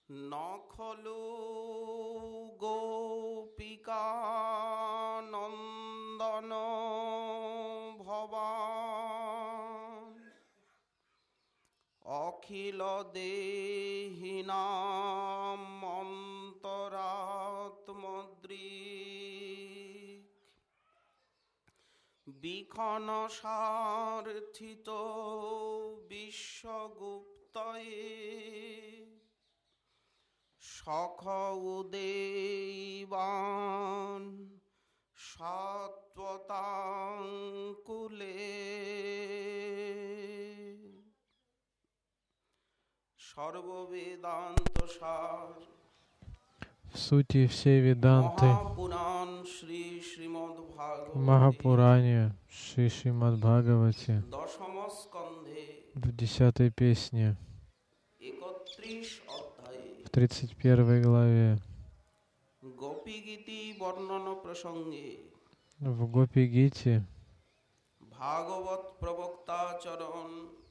নখলু গোপিকা নন্দন ভবান অখিল দেহিনাম অন্তরাত্মদৃক বিখন সার্থিত বিশ্বগুপ্তয়ে সখ উদেবান সত্বতাঙ্কুলে সর্ববেদান্ত সার В сути все веданты মহাপুরাণ শ্রী শ্রীমদ্ ভাগবতে Махапуране Шри Шримад Бхагавати দশম স্কন্ধে в 10-й песне, 31 অধ্যায়ে в 31 главе, গোপীগীতি বর্ণন প্রসঙ্গে в Гопи-гите ভাগবত প্রবক্তাচরণ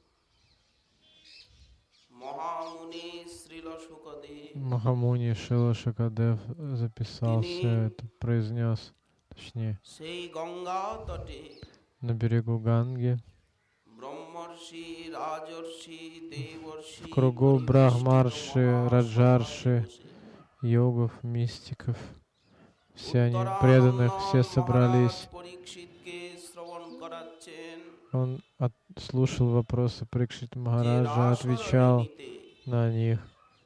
মহামুনি শ্রীল শুকদেব Махамуни Шила Шакадев записал все это, произнес, точнее, সেই গঙ্গা তটে на берегу Ганги, ব্রহ্মর্ষি রাজর্ষি দেবর্ষি в кругу Брахмарши, Раджарши, йогов, мистиков, все они преданных, все собрались. পরীক্ষিতকে শ্রবণ করাচ্ছেন Он слушал вопросы Парикшит Махараджа, отвечал на них.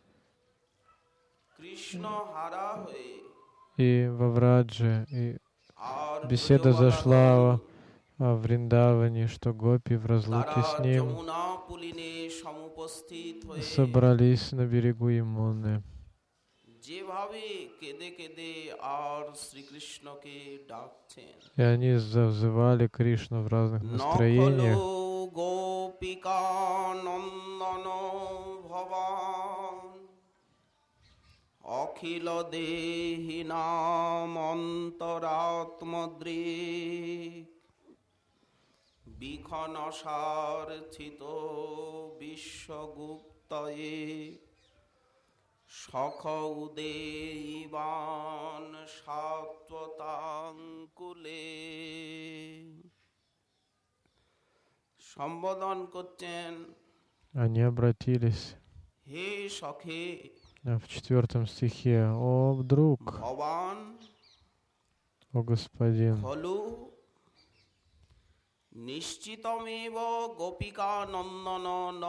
কৃষ্ণ হারা হয়ে И во Врадже, и আর беседа зашла о Вриндаване, что гопи в разлуке তারা с ним যমুনা পুলিনে সমুপস্থিত হয়ে собрались на берегу Ямуны. যেভাবে কেঁদে কেঁদে আর শ্রীকৃষ্ণকে ডাকছেন И они взывали Кришну в разных настроениях. গোপিকা নন্দন ভবান অখিল দেহি নাম অন্তরাত্মদৃক বিখন সার্থিত বিশ্বগুপ্তয়ে সখ উদেবান সত্বতাঙ্কুলে সম্বোধন করছেন Они обратились হে সখে в 4 стихе: «О, друг, ভবান о господин, খলু নিশ্চিতমেব গোপিকা নন্দন ন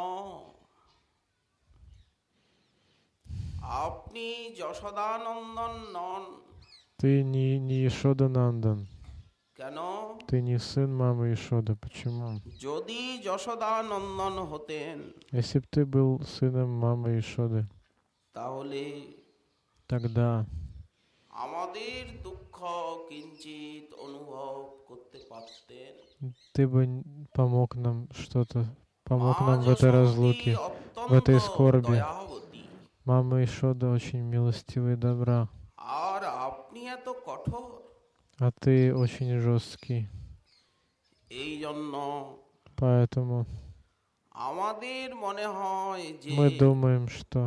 আপনি যশোদানন্দন নন ты не Ишода Нандан, কেন ты не сын мамы Ишода. Почему? যদি যশোদানন্দন হতেন Если бы ты был сыном мамы Ишоды, তাহলে тогда আমাদের দুঃখ কিঞ্চিত অনুভব করতে পারতেন ты бы помог нам помог нам в этой разлуке, в этой скорби. দয়াবতী Мама Ишода очень милостивая и добра, আর আপনি এত কঠোর а ты очень жесткий. এই জন্য Поэтому আমাদের মনে হয় যে мы думаем, что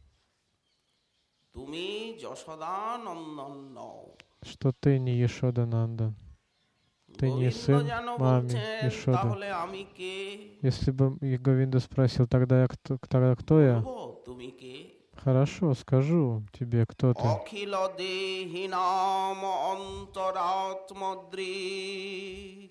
তুমি যশোদানন্দন নও ты не Ешода Нандан. Ты не গোবিন্দ сын যেন маме বলছেন Ешоды. তাহলে আমি কে Если бы и Говинда спросил, тогда кто я? বলবো, তুমি কে Хорошо, скажу тебе, кто ты. অখিল দেহি নাম অন্তরাত্মদৃক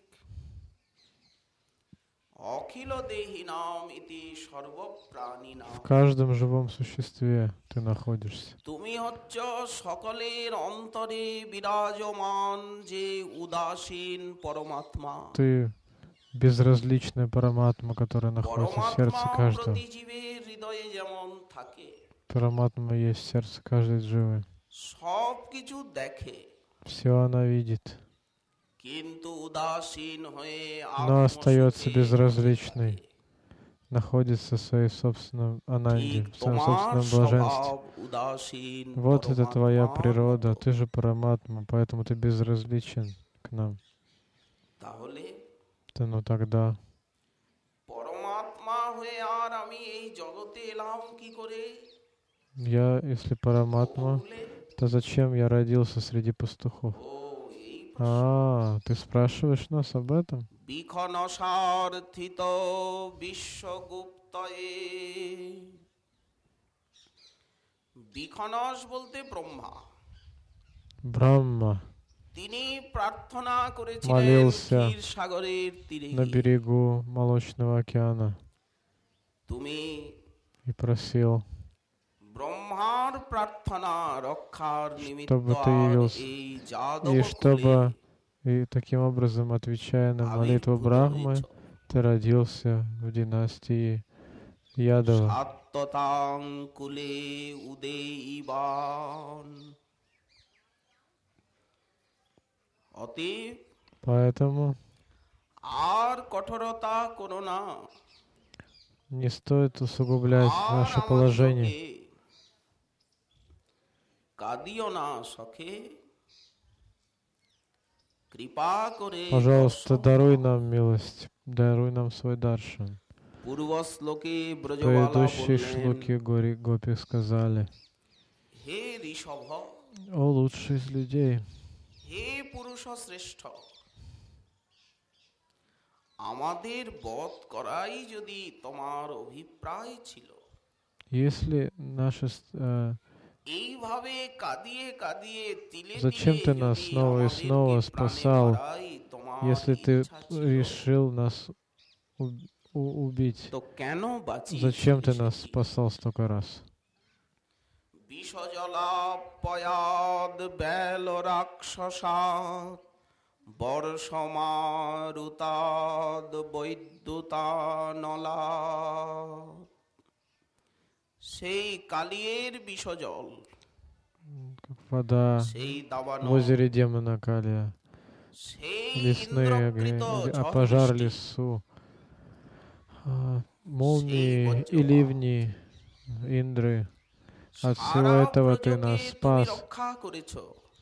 অখিল দেহি নাম ইতি সর্বপ্রাণী নাম В каждом живом существе ты находишься. তুমি হচ্ছ সকলের অন্তরে বিরাজমান যে উদাসীন পরমাত্মা Ты безразличная Параматма, которая находится в сердце পরমাত্মা каждого. প্রতি জীবের হৃদয়ে যেমন থাকে Параматма есть в сердце каждой дживы. সব কিছু দেখে Все она видит, কিন্তু удаসীন হয়ে но остается безразличной, находится в своей собственном ананде, в своем собственном блаженстве. Вот это твоя природа, ты же Параматма, поэтому ты безразличен к нам. Ну тогда পরমাত্মা হয়ে আর আমি এই জগতে এলাম কি করে? Я, если Параматма, то зачем я родился среди пастухов? Ты спрашиваешь нас об этом? বিখনসার্থিত বিশ্বগুপ্তয়ে বিখনস বলতে ব্রহ্মা Брахма তিনি প্রার্থনা করেছিলেন молился ক্ষীর সাগরের তীরে на берегу Молочного океана তুমি и просил, ব্রহ্মার প্রার্থনা রক্ষার নিমিত্ত чтобы ты явился, এই и যাদব чтобы, и таким образом, отвечая на молитву Брахмы, ты родился в династии Ядова. সাত্যতাং কুলে উদেইবান অতএব Поэтому আর কঠোরতা করো না не стоит усугублять আর наше আমার положение. লোকে কাঁদিও না সখে কৃপা করে Пожалуйста, даруй нам милость, даруй нам свой даршан. পূর্ব শ্লোকে В ব্রজবালা предыдущей বললেন шлоке Гопи сказали: হে ঋষভ «О лучший из людей, হে পুরুষ শ্রেষ্ঠ আমাদের বধ করাই যদি তোমার অভিপ্রায় ছিল если наше... এইভাবে কাঁদিয়ে কাঁদিয়ে তিলে Зачем ты нас снова и снова спасал, если ты решил нас убить? তো কেন Зачем ты нас спасал столько раз? বিষজলাপয়াদ বেল রাক্ষসাদ বর্ষমারুতাদ বৈদ্যুতানলা সেই কালিয়ের বিষজল Как вода সেই দাবানল в озере демона Калия, সেই лесные ইন্দ্রকৃত пожар ঝড় বৃষ্টি, лесу, молнии и ливни Индры. От всего সারা этого ты нас প্রজকে তুমি спас, রক্ষা করেছো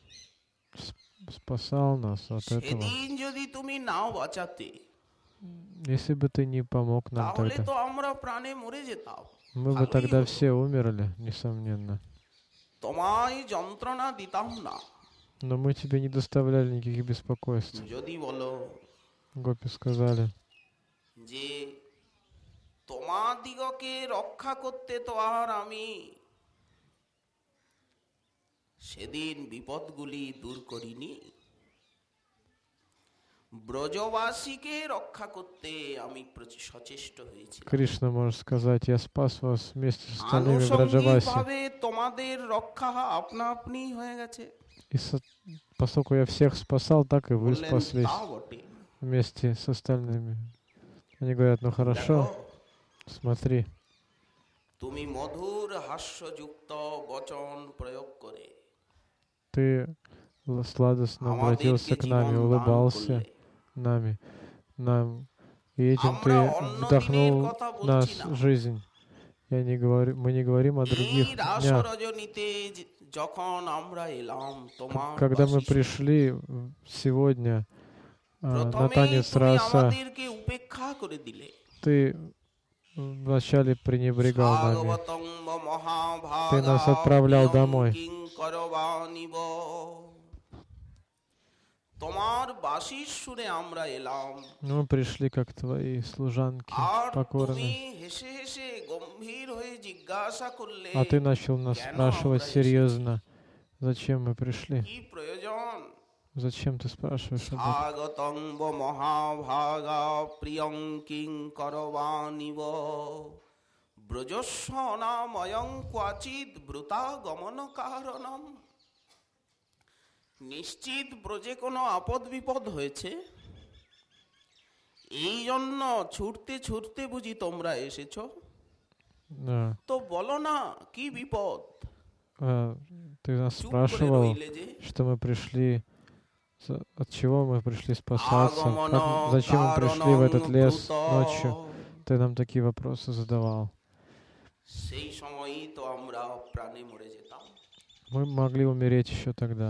спасал нас от этого. সেদিন যদি তুমি নাও বাঁচাতে Если бы ты не помог нам তাহলে тогда, তো আমরা প্রাণে মরে যেতাম мы бы тогда все умерли, несомненно. তোমায় যন্ত্রণা দিতাম না Но мы тебе не доставляли никаких беспокойств. যদি বলো Гопи сказали: যে তোমাদিগকে রক্ষা করতে তো আর আমি সেদিন বিপদগুলি দূর করিনি ব্রজবাসীকে রক্ষা করতে আমি সচেষ্ট হয়েছি Кришна может сказать: я спас вас вместе с остальными Браджаваси. তোমাদের রক্ষা আপনা আপনি হয়ে গেছে И поскольку я всех спасал, так и вы বললেন, спаслись তা বটে। вместе с остальными. Они говорят: ну хорошо, смотри, তুমি মধুর হাস্যযুক্ত বচন প্রয়োগ করে ты сладостно обратился к нам и улыбался нам, и этим ты вдохнул в нас жизнь. Мы не говорим о других днях. Когда мы пришли сегодня на танец раса, ты вначале пренебрегал нами. Ты нас отправлял домой. Мы пришли как твои служанки, покорные. А ты начал нас спрашивать серьезно, зачем мы пришли? Зачем ты спрашиваешь об этом? নিশ্চিত ব্রজে কোনো আপদ বিপদ হয়েছে এই জন্য ছুটতে ছুটতে বুঝি তোমরা এসেছো তো বলো না কি বিপদ Ты нас спрашивал, что мы пришли, от чего мы пришли спасаться, зачем мы пришли в этот лес ночью. Ты нам такие вопросы задавал. সেই সময়ই তো আমরা প্রাণে মরে যেতাম Мы могли умереть еще тогда.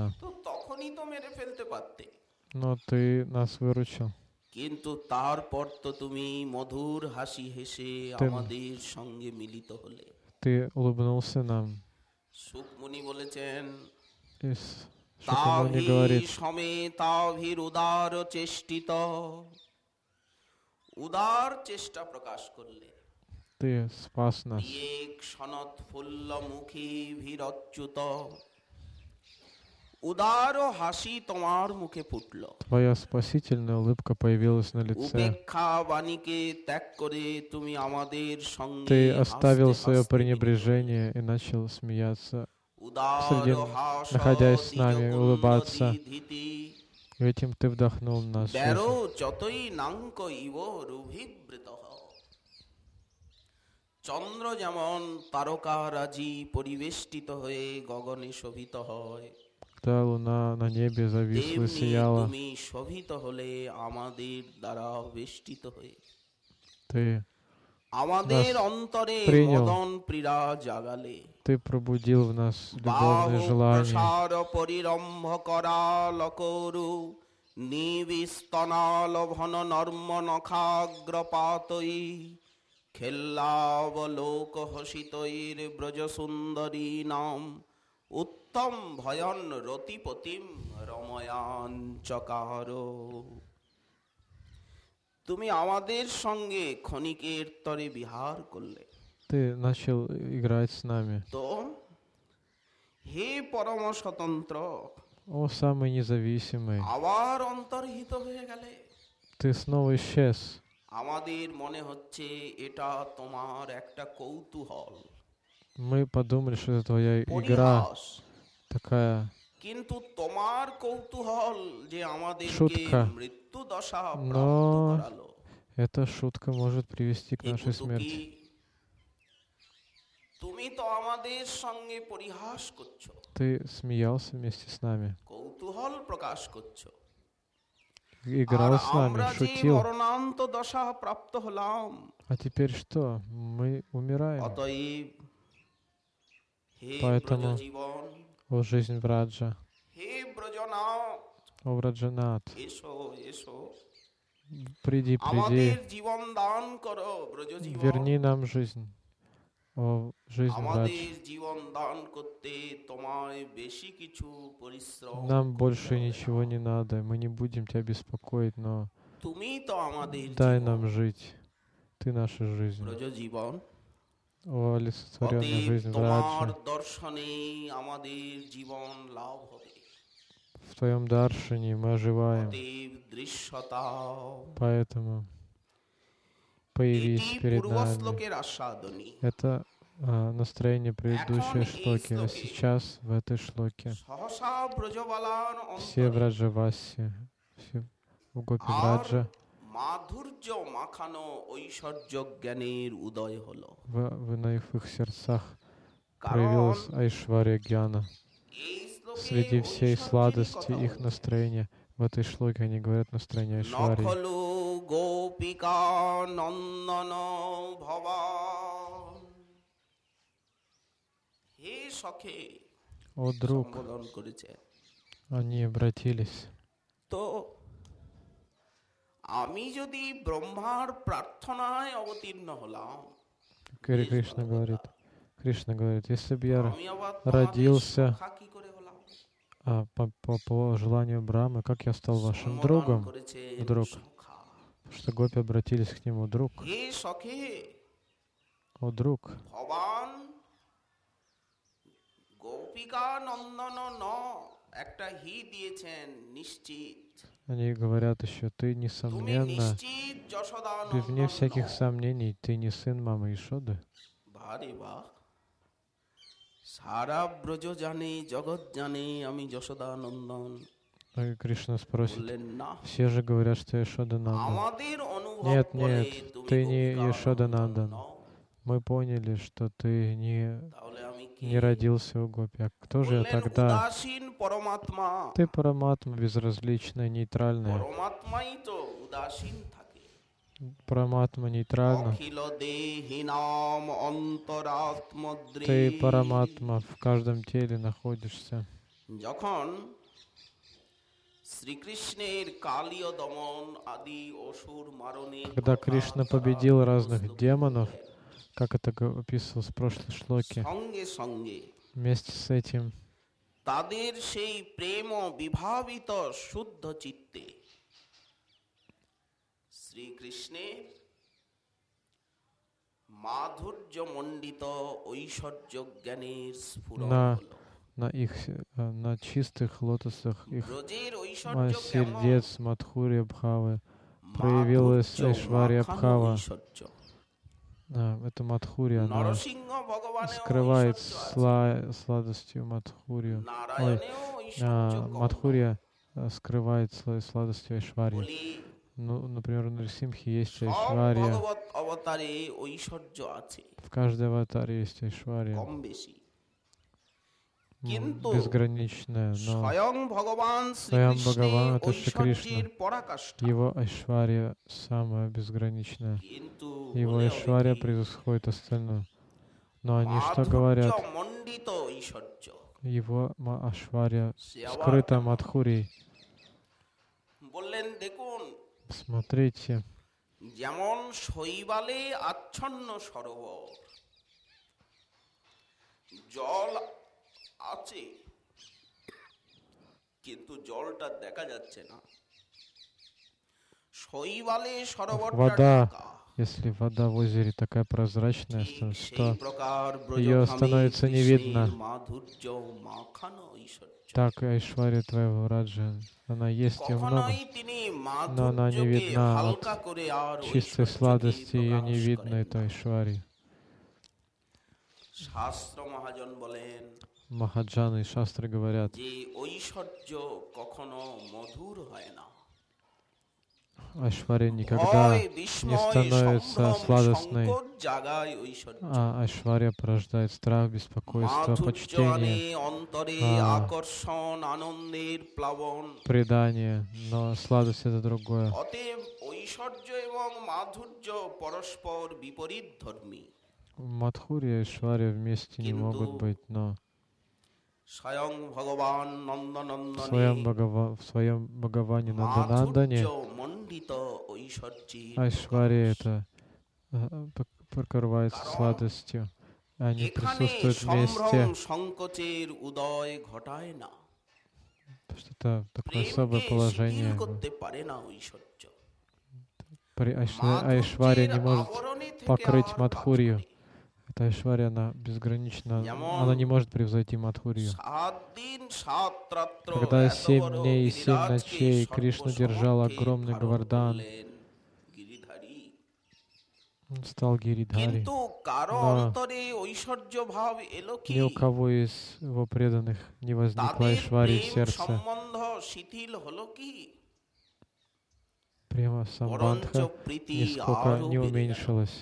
Но ты нас выручил. কিন্তু তারপর তো তুমি মধুর হাসি হেসে আমাদের সঙ্গে মিলিত হলে Ты улыбнулся нам. সুকমুনি বলেছেন Шукамуни говорит, সমেতাভির উদার চেষ্টিত, উদার চেষ্টা প্রকাশ করলে ты спас нас. এক সনত ফুল্ল মুখী ভীরচ্যুত, উদার হাসি তোমার মুখে ফুটল। Твоя спасительная улыбка появилась на лице. উপেক্ষা বাণীকে ত্যাগ করে তুমি আমাদের সঙ্গে Ты оставил свое пренебрежение и начал смеяться, находясь с нами, улыбаться. И этим ты вдохнул в нас жизнь. চন্দ্র যেমন তারকারাজি পরিবেষ্টিত হয়ে গগনে শোভিত হয়, когда луна на небе зависла, сияла, তুমি শোভিত হলে আমাদের দ্বারা বেষ্টিত হয়ে ты আমাদের অন্তরে মদন প্রিয়া জাগালে, ты пробудил в нас любовные желания. পরিরম্ভ করালকরু নিবিস্তনাল ভন নর্ম নখাগ্রপাতই খেল্লাবলোক হসিতৈর ব্রজ সুন্দরী নাম উত্তম ভয়ন রতিপতিম রময়াঞ্চকার। তুমি আমাদের সঙ্গে ক্ষণিকের তরে বিহার করলে, ты начал играть с нами. তো হে পরম স্বতন্ত্র, О, самый независимый, আবার অন্তর্হিত হয়ে গেলে। ты снова исчез. আমাদের মনে হচ্ছে এটা তোমার একটা কৌতূহল, Мы подумали, что это твоя игра такая. কিন্তু তোমার কৌতূহল যে আমাদেরকে Шутка. মৃত্যু দশা প্রাপ্ত Но করালো। эта шутка может привести к нашей смерти. তুমি তো আমাদের সঙ্গে পরিহাস করছো, Ты смеялся вместе с нами, কৌতূহল প্রকাশ করছো, играл с нами, আমরা যে шутил. মরণান্ত দশা প্রাপ্ত হলাম। А теперь что? Мы умираем. অতএব হে Поэтому, ব্রজজীবন, о жизнь Враджа, হে ব্রজনাথ, о Враджанат, এসো এসো, приди, আমাদের приди, জীবন দান করো ব্রজজীবন। верни нам жизнь, о жизнь আমাদের Врадж. জীবন দান করতে তোমায় বেশি কিছু পরিশ্রম Нам করতে больше হবে না। ничего не надо, мы не будем тебя беспокоить, но তুমি তো আমাদের дай জীবন, нам жить. Ты наша жизнь, ব্রজজীবন। о олицетворенная অতএব жизнь তোমার Враджа. দর্শনে আমাদের জীবন লাভ হবে, В твоем даршине мы оживаем, অতএব দৃশ্যতা। поэтому এটি появись перед পূর্ব нами. শ্লোকের আস্বাদনী। Это настроение предыдущей шлоки, а сейчас в этой шлоке সহসা ব্রজবালার все অন্তরে Враджаваси, все у Гопи আর Враджа মাধুর্য মাখানো ঐশ্বর্য জ্ঞানের উদয় হলো। на их сердцах কারণ проявилась Айшварья Гьяна. এই শ্লোকে Среди всей ঐশ্বর্যেরই сладости কথা их বলছে। настроения, в этой шлоке они говорят настроение Айшварьи. নখলু গোপিকা নন্দন ভবান, হে সখে О, друг, সম্বোধন করেছে। они обратились. তো আমি যদি ব্রহ্মার প্রার্থনায় অবতীর্ণ হলাম, Кришна говорит, если бы я আমি আবার তোমাদের родился সখা কি করে হলাম? по желанию Брамы, как я стал вашим সম্বোধন другом, করেছেন вдруг, সখা। что Гопи обратились к нему, друг, হে সখে, о, друг, ভবান গোপিকা নন্দন ন, একটা হি দিয়েছেন নিশ্চিত। они говорят еще, ты, তুমি несомненно, নিশ্চিত যশোদা вне всяких নন্দন। сомнений, ты не сын мамы Ишоды. ভারে বাহ, সারা ব্রজ জানে, জগৎ জানে আমি যশোদা নন্দন। И Кришна спросит, বললেন না, все же говорят, что Ишода Нандан. আমাদের অনুভব Нет, বলে нет, তুমি ты не গোপিকা Ишода নন্দন Нандан. নও। Мы поняли, что ты তাহলে আমি কি? не родился у Гопи. А кто же я বললেন, тогда? উদাসীন পরমাত্মা। Ты параматма, безразличная, нейтральная. পরমাত্মাই তো উদাসীন থাকে। Параматма нейтральна. অখিল দেহি নাম অন্তরাত্মদ্রি। Ты параматма, в каждом теле находишься. যখন শ্রীকৃষ্ণের কালীয় দমন আদি অসুর মারণে, Когда Кришна победил разных демонов, как это описывалось в прошлой шлоке, সঙ্গে সঙ্গে Вместе с этим তাদের সেই প্রেম বিভাবিত শুদ্ধ চিত্তে শ্রীকৃষ্ণের মাধুর্য মণ্ডিত ঐশ্বর্য জ্ঞানের স্ফুরণ হলো। на чистых лотосах их ব্রজের ঐশ্বর্য কেমন? сердец Мадхурья Бхавы проявилась Айшварья Бхава. Это Мадхурья, она নরসিংহ ভগবানেও скрывает ঐশ্বর্য আছে। сладостью Мадхурью. Ой, নারায়ণেও ঐশ্বর্য কম। Мадхурья скрывает сладостью Айшварьи. বলি Ну, например, у Нарисимхи есть সব Айшварья. ভগবত অবতারে ঐশ্বর্য আছে, В каждой аватаре есть Айшварья. কম বেশি, কিন্তু Безграничная, но স্বয়ং ভগবান Сваям শ্রীকৃষ্ণের Бхагаван — это Шри ঐশ্বর্যের Кришна. পরাকাষ্ঠা। Его Айшварья самая безграничная. কিন্তু Его বলে Айшварья অনেকে превосходит остальное. Но они что মাধুর্য говорят? মণ্ডিত ঐশ্বর্য, Его Айшварья সে আবার скрыта কেমন? Мадхурьей. বললেন দেখুন, Смотрите, যেমন শৈবালে আচ্ছন্ন সরোবর, জল আছে কিন্তু জলটা দেখা যাচ্ছে না। শৈবালে সরোবরটা вода, ঢাকা, если вода в озере такая прозрачная, ঠিক সেই что প্রকার ее ব্রজধামে становится не видно. কৃষ্ণের মাধুর্য মাখানো ঐশ্বর্য। Так и Айшварья твоего Раджа, она есть ее много, কখনোই তিনি но она не মাধুর্যকে видна от হালকা করে আর чистой ঐশ্বর্যকে сладости, ее не প্রকাশ видно, করেন это না। Айшварья. শাস্ত্র মহাজন বলেন Махаджаны и шастры говорят, যে ঐশ্বর্য কখনো মধুর হয় না। Айшварья никогда ভয়, не বিস্ময়, становится সম্ভ্রম, сладостной, সংকট জাগায় ঐশ্বর্য। а Айшварья порождает страх, беспокойство, মাধুর্য আনে почтение, অন্তরে а, আকর্ষণ, আনন্দের প্লাবন। предание, но сладость — это другое. অতএব ঐশ্বর্য এবং মাধুর্য পরস্পর বিপরীত ধর্মী। Мадхурья и Айшварья вместе не কিন্তু могут быть, но স্বয়ং ভগবান в নন্দনন্দনে в своем Бхагаване মাধুর্য Нанданандане মণ্ডিত ঐশ্বর্যের Айшварья প্রকাশ। это покрывается কারণ сладостью. Они এখানে присутствуют সম্ভ্রম вместе, সংকোচের উদয় ঘটায় না, потому что это такое প্রেমকে особое শিথিল положение. করতে পারে না ঐশ্বর্য। Айшварья не মাধুর্যের может আবরণে থেকে покрыть আর কাজ Мадхурью. করে। Это Айшварья, она безгранична, যেমন она не может превзойти Мадхурью. 7 দিন 7 রাত্র Когда এত 7 বড় дней и 7 গিরিরাজকে ночей Кришна держал সর্বসমক্ষে огромный ধারণ Говардан, করলেন গিরিধারী। он стал Гиридхари. কিন্তু কারো Но অন্তরে ঐশ্বর্য ভাব এলো কি? ни у кого из его преданных не возникло তাদের Айшварьи в প্রেম сердце. সম্বন্ধ শিথিল হলো কি? Према বরঞ্চ Самбандха প্রীতি нисколько আরো не বেড়ে গেল। уменьшилась.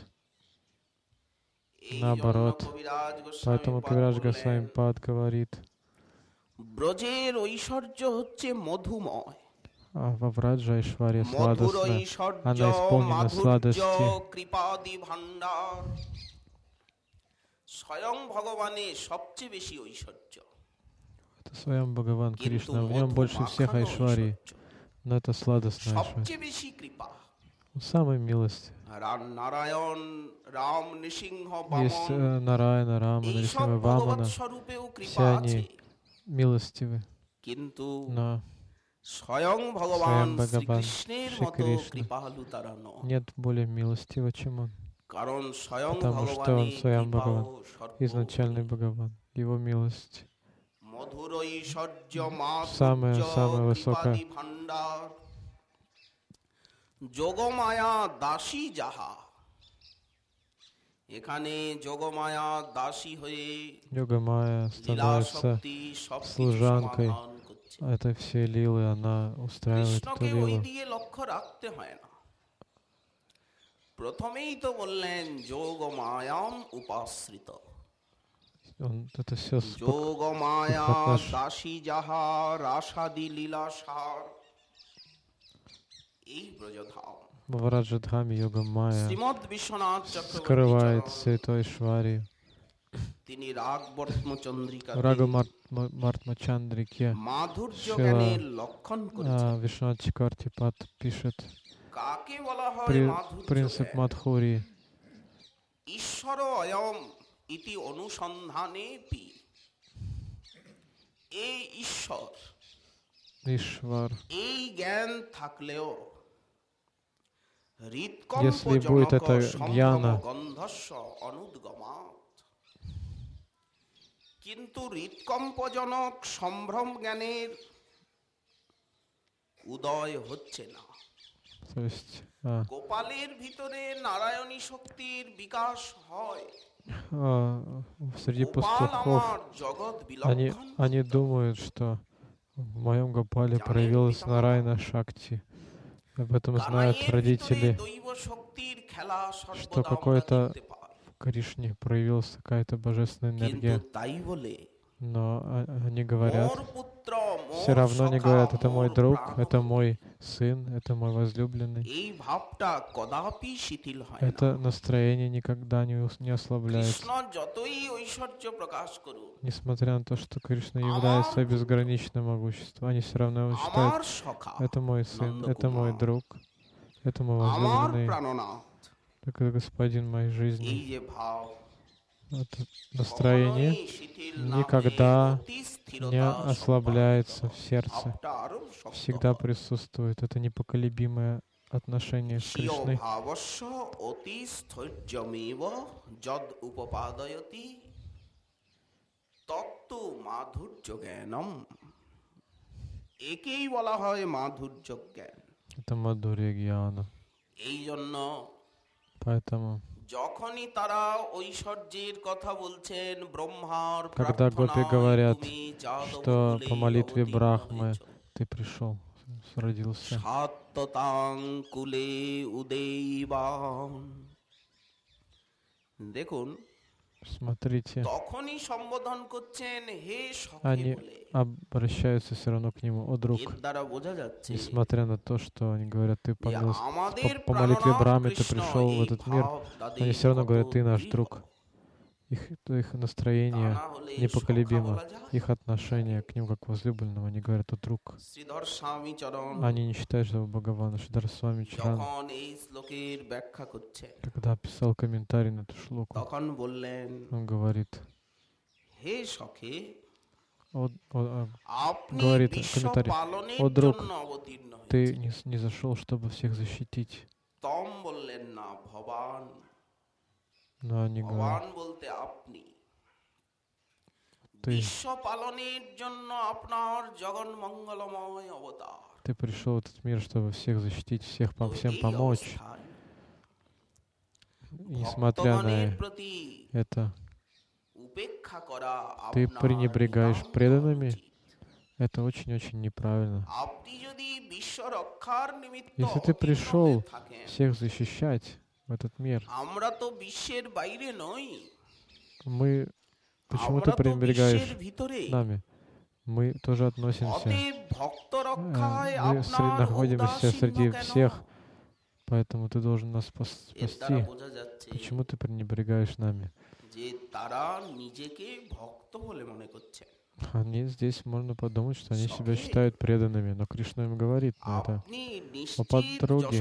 এই জন্য Наоборот. কবিরাজ গোস্বামী Поэтому পাদ Кавирадж বললেন, Госвами Пад говорит, ব্রজের ঐশ্বর্য হচ্ছে মধুময়, а во Враджа Айшварья মধুর сладостна, ঐশ্বর্য она исполнена মাধুর্য сладости. কৃপাদি ভান্ডার। স্বয়ং ভগবানে সবচেয়ে বেশি ঐশ্বর্য, Это Своям Бхагаван কিন্তু Кришна, в মধু нем больше всех মাখানো Айшварьи, ঐশ্বর্য, но это сладостная Айшварья. সবচেয়ে বেশি কৃপা। Самая милость. নারায়ণ, রাম, নৃসিংহ, Есть বামন, Нараяна, Рама, এইসব Нарисима, ভগবৎ Вамана, স্বরূপেও все কৃপা আছে, они милостивы, কিন্তু но স্বয়ং ভগবান Своям Бхагаван শ্রীকৃষ্ণের Шри মতো Кришна কৃপালু তারা নয়। нет более милостивого, чем он, কারণ স্বয়ং потому что ভগবানের он Своям কৃপাও Бхагаван, সর্বোপরি। изначальный Бхагаван, его милость. মধুর ঐশ্বর্য Самое মাধুর্য высокое. কৃপাদি ভান্ডার, যোগমায়া দাসী যাহা। এখানে যোগমায়া দাসী হয়ে Йога Майя লীলা становится শক্তি সবকিছু служанкой সমাধান করছে। этой всей лилы, она устраивает эту কৃষ্ণকে ওই лилу. দিয়ে লক্ষ্য রাখতে হয় না। প্রথমেই তো বললেন যোগ মায়াম উপাশ্রিত, Это все যোগ মায়া отнош- দাসী যাহা রাসাদি লীলাসার। এই ব্রজধাম во Враджадхаме Йога Майя শ্রীমৎ বিশ্বনাথ চক্রবর্তী скрывает চরণ, Святой Швари. তিনি রাগবর্ত্ম চন্দ্রিকা Рага Мартмачандрике মাধুর্য Шила, জ্ঞানের লক্ষণ করেছেন। Вишнат Чикартипат пишет কাকে বলা হয় মাধুর্য принцип জ্ঞান? Мадхури. ঈশ্বর অয়ম ইতি অনুসন্ধানে পি। এই ঈশ্বর, Ишвар. এই জ্ঞান থাকলেও Если будет это гьяна, গন্ধস্য অনুদ্গমাৎ, কিন্তু হৃৎকম্পজনক সম্ভ্রম জ্ঞানের উদয় হচ্ছে না। то есть গোপালের ভিতরে নারায়ণী শক্তির বিকাশ হয়। среди пастухов они думают, что в моем Гопале проявилась Нарайна Шакти. Об этом знают родители, что какой-то в Кришне проявилась какая-то божественная энергия. Но они говорят, все равно они говорят, это мой друг, это мой сын, это мой возлюбленный. Это настроение никогда не ослабляется. Несмотря на то, что Кришна является безграничным могуществом, они все равно его считают, это мой сын, это мой друг, это мой возлюбленный, это господин моей жизни. Это настроение никогда не ослабляется в сердце, всегда присутствует. Это непоколебимое отношение с Кришной. Это Мадхурья Гьяна. Поэтому когда гопи говорят, что по молитве Брахмы ты пришел, родился, смотрите, они обращаются все равно к нему, о друг, несмотря на то, что они говорят, ты по молитве Брахмы ты пришел в этот мир, они все равно говорят, ты наш друг. Их настроение непоколебимо, их отношение к ним как к возлюбленному, они говорят, о друг. Они не считают, что Бхагаван Шридар Свами Чаран, когда писал комментарий на эту шлоку, он говорит, говорит комментарий, о друг, ты не зашел, чтобы всех защитить. Но они говорят, ты пришел в этот мир, чтобы всех защитить, всем помочь. И несмотря на это, ты пренебрегаешь преданными. Это очень-очень неправильно. Если ты пришел всех защищать в этот мир, почему ты пренебрегаешь нами? Мы тоже относимся. Мы находимся среди всех, поэтому ты должен нас спасти. Почему ты пренебрегаешь нами? Они здесь, можно подумать, что они себя считают преданными, но Кришна им говорит на это. О подруге.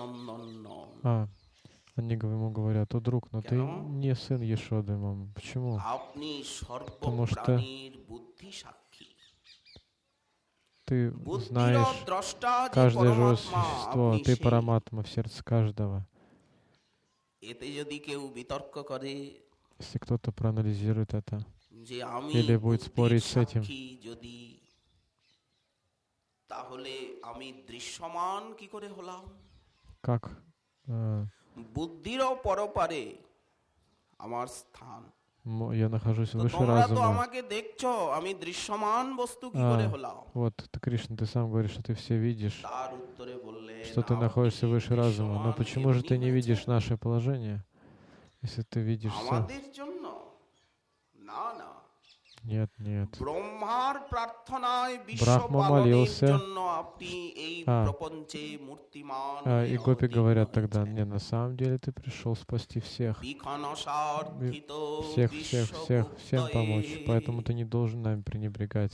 Они ему говорят, о друг, но ты не сын Ешоды, мама. Почему? Потому что ты знаешь каждое живое существо, ты параматма в сердце каждого. Если кто-то проанализирует это, или будет спорить с этим, как я нахожусь выше разума. Вот, Кришна, ты сам говоришь, что ты все видишь, что ты находишься выше разума. Но почему же ты не видишь наше положение, если ты видишь все? Нет. Брахма молился, и гопи говорят тогда, не, на самом деле ты пришел спасти всех, всем помочь, поэтому ты не должен нами пренебрегать.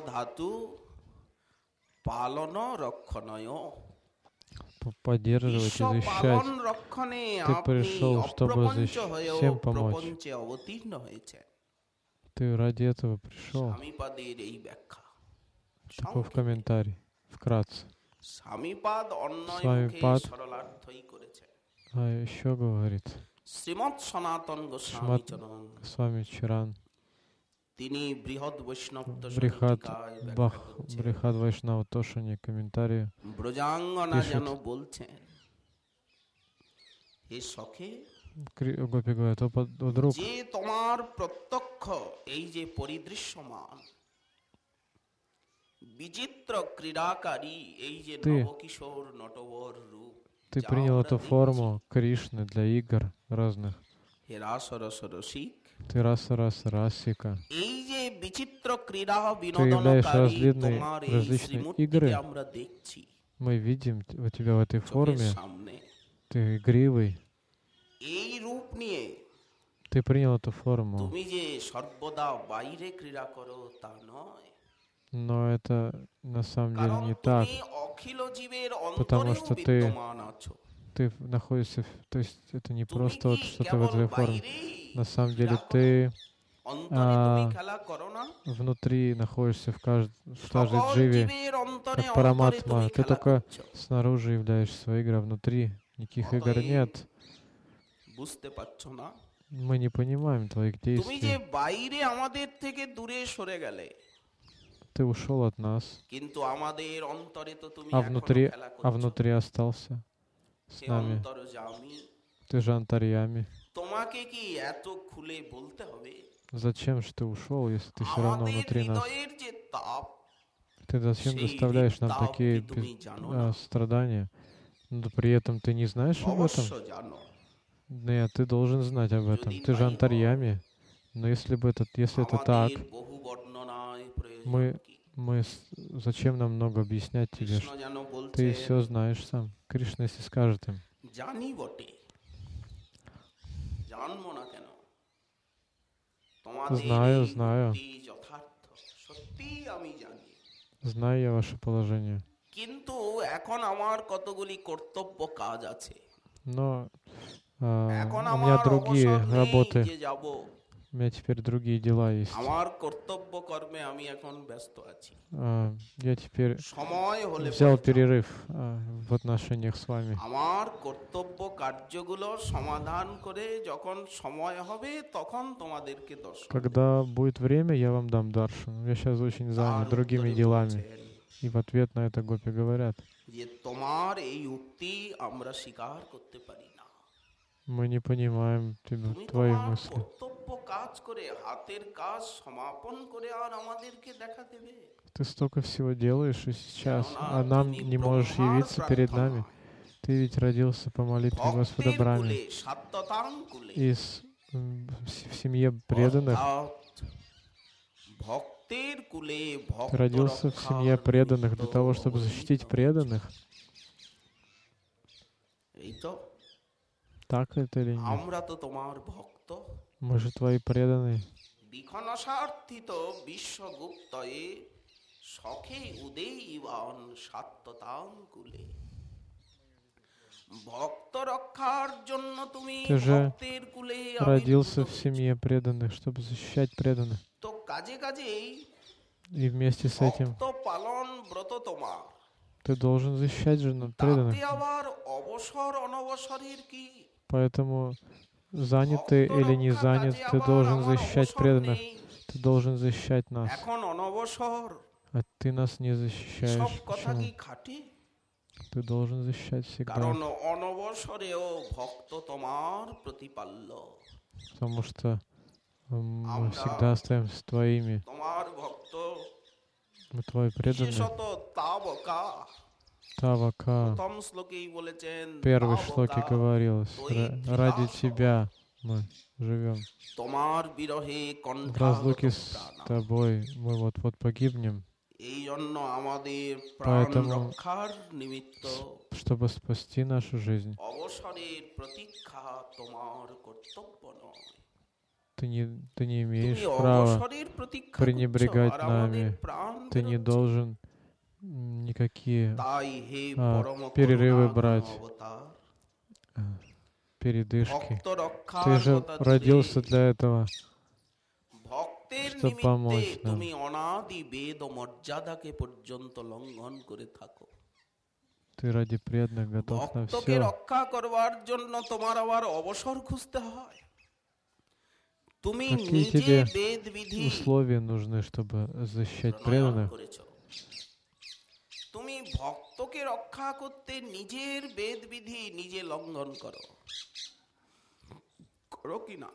Поддерживать и защищать. Ты пришел, чтобы всем помочь. Ты ради этого пришел. স্বামীপাদের এই ব্যাখ্যা Таков комментарий. Вкратце. স্বামীপাদ অন্যয় মুখে Свамипад সরলার্থই করেছে। еще говорит. শ্রীমৎ সনাতন গোস্বামী Шримад চরণ Госвами Чаран. তিনি বৃহৎ বৈষ্ণব Брихат Вайшнава Тошани комментарии ব্রজাঙ্গনা যেন বলছেন, হে সখে, Гопи говорит, о друг, যে তোমার প্রত্যক্ষ এই যে পরিদৃশ্যমান বিচিত্র ক্রীড়াকারী এই যে নবকিশোর নটবর রূপ, ты принял эту форму Кришны для игр разных. হে রাসরস রসিক, Ты расика. এই যে বিচিত্র ক্রীড়া বিনোদনকারী তোমার এই শ্রীমূর্তিকে আমরা দেখছি, Мы видим у тебя в этой форме, সামনে ты игривый, এই রূপ নিয়ে ты принял эту форму, তুমি যে সর্বদা বাইরে ক্রীড়া করো তা নয়। но это на самом деле не так, потому что ты находишься, то есть это не просто вот что-то в этой форме, на самом деле ты внутри находишься в каждой дживе, как параматма, ты только снаружи являешься своей игрой, а внутри никаких игр нет. Мы не понимаем твоих действий. Ты ушел от нас, а внутри остался с нами. Ты же антарьями. Зачем же ты ушел, если ты все равно внутри нас? Ты зачем доставляешь нам такие страдания, но при этом ты не знаешь об этом? Нет, ты должен знать об этом. Ты же антарьями. Но если это так, зачем нам много объяснять тебе? Ты все знаешь сам. Кришна, если скажет им. Знаю. Знаю я ваше положение. Но у меня другие работы. У меня теперь другие дела есть. Я теперь взял перерыв в отношениях с вами. Когда будет время, я вам дам даршан. Я сейчас очень занят другими делами. И в ответ на это гопи говорят: мы не понимаем твои мысли. Ты столько всего делаешь и сейчас, а нам не можешь явиться перед нами. Ты ведь родился по молитве Господа Брахмы в семье преданных. Ты родился в семье преданных для того, чтобы защитить преданных. Так это или нет? Мы же твои преданные. Ты же родился в семье преданных, чтобы защищать преданных. И вместе с этим ты должен защищать же преданных. Поэтому занят ты или не занят, ты должен защищать преданных. Ты должен защищать нас. А ты нас не защищаешь. Почему? Ты должен защищать всегда. Потому что мы всегда остаемся твоими. Мы твои преданные. Тавака. Первый шлоке говорилось: ради тебя мы живем. В разлуке с тобой мы вот-вот погибнем. Поэтому, чтобы спасти нашу жизнь, ты не имеешь права пренебрегать нами. Ты не должен никакие перерывы брать, передышки. Ты же родился для этого. ভক্তের чтобы নিমিত্তে помочь нам. তুমি অনাদি বেদ ও মর্যাদাকে পর্যন্ত লঙ্ঘন করে থাকো। Ты ради преданных готов на ভক্তকে все. রক্ষা করবার জন্য তোমার আবার অবসর খুঁজতে হয়। তুমি Какие নিজে тебе বেদ বিধি условия нужны, чтобы защищать প্রণয়ন преданных? করেছো। তুমি ভক্তকে রক্ষা করতে নিজের বেদ বিধি নিজে লঙ্ঘন করো, করো কিনা?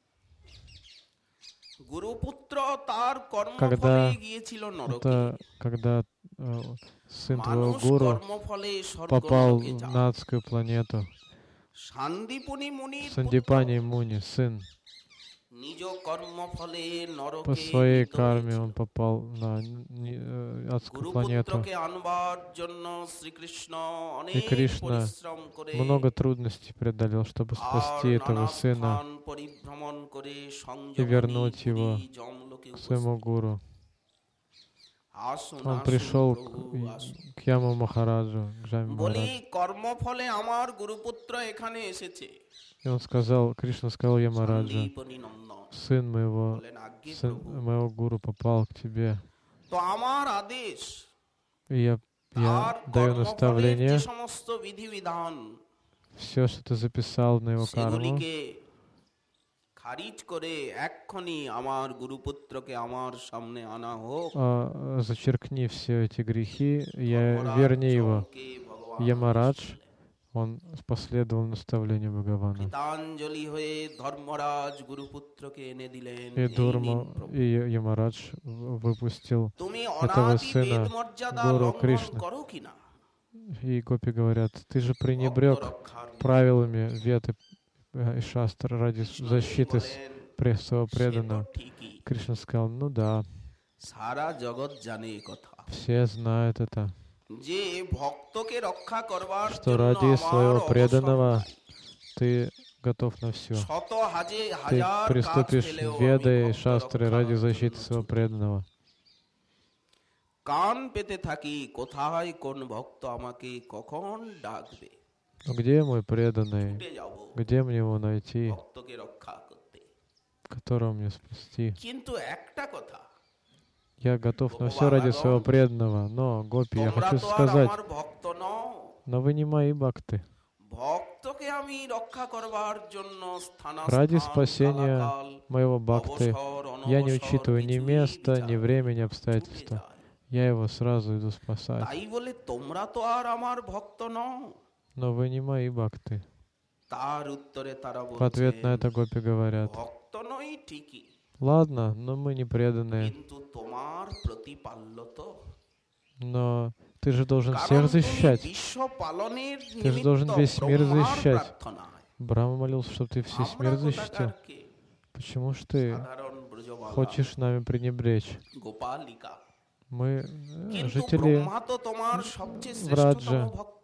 গুরুপুত্র তার কর্মফলে গিয়েছিল নরকে। Это когда сын твоего মানুষ гуру কর্মফলে স্বর্গ попал নরকে на যায়। адскую планету. সান্দীপনি মুনির পুত্র Сандипани Муни, сын, নিজ কর্মফলে по নরকে своей নীত карме হয়েছিল। он попал на адскую планету. গুরুপুত্রকে আনবার জন্য শ্রীকৃষ্ণ И অনেক Кришна পরিশ্রম করে много трудностей преодолел, чтобы আর спасти этого নানা сына স্থান পরিভ্রমণ করে и সংযমনী вернуть его পুরী জমলোকে к своему উপস্থিত। гуру. আসুন Он আসুন пришел প্রভু আসুন। к Яму Махараджу, к Джаме বলি Махараджу. কর্মফলে আমার গুরুপুত্র এখানে এসেছে। И он сказал, Кришна сказал Ямараджа, সন্দীপনি নন্দন сын моего, বলেন আজ্ঞে сын প্রভু। моего гуру попал к тебе. তো আমার আদেশ И я তার даю কর্মফলের наставление, যে সমস্ত বিধিবিধান все, что ты записал на его карму, সেগুলিকে খারিজ করে এক্ষুনি আমার গুরুপুত্রকে আমার সামনে আনা হোক। зачеркни все эти грехи, верни его. Ямарадж, он последовал наставлению Бхагавана. কৃতাঞ্জলি হয়ে ধর্মরাজ গুরুপুত্রকে এনে দিলেন। И এই Дурма, নিন প্রভু। и Ямарадж выпустил তুমি этого অনাদি сына বেদ মর্যাদা Гуру লঙ্ঘন Кришны. করো কিনা? И гопи говорят, ты же ভক্ত пренебрег রক্ষার নিমিত্তে। правилами Веды и Шастр ради কৃষ্ণদেব защиты বলেন, своего সে তো преданного. ঠিকই, Кришна сказал, ну да, সারা জগৎ জানে এই কথা все знают это, যে ভক্তকে রক্ষা করবার что জন্য ради আমার своего অবসর преданного নাই। ты готов на все. শত Ты হাজার কাজ приступишь ফেলেও в Веды আমি и ভক্ত Шастры রক্ষার ради জন্য защиты своего ছুটি। преданного. কান পেতে থাকি কোথায় কোন ভক্ত আমাকে কখন ডাকবে, Но где мой преданный? ছুটে যাব Где мне его найти, ভক্তকে রক্ষা করতে। которого мне спасти? কিন্তু একটা কথা, Я готов на все ради своего преданного, но, Гопи, я তোমরা хочу তো আর сказать, আমার ভক্ত নও। но вы не мои бхакты. ভক্তকে আমি রক্ষা করবার জন্য Ради স্থানাস্থান спасения কালাকাল моего бхакты অবসর я не অনবসর учитываю ни কিছুই места, ни বিচার времени, ছুটে обстоятельства. যায়। Я его сразу иду спасать. তাই বলে তোমরা তো আর আমার ভক্ত নও। Но вы не мои бхакты. তার উত্তরে তারা В ответ на বলছেন, это Гопи говорят, ভক্ত নই ঠিকই, ладно, но мы не преданные, কিন্তু তোমার প্রতিপাল্য তো। но ты же должен কারণ всех তুমি защищать. বিশ্ব পালনের Ты же должен নিমিত্ত весь мир ব্রহ্মার защищать. প্রার্থনায় Брахма молился, чтобы ты весь আমরা мир защитил. কোথাকারকে Почему ж ты সাধারণ ব্রজবালা хочешь нами пренебречь? গোপালিকা, Мы কিন্তু жители ব্রহ্মা তো তোমার সবচেয়ে Враджа. শ্রেষ্ঠতম ভক্ত।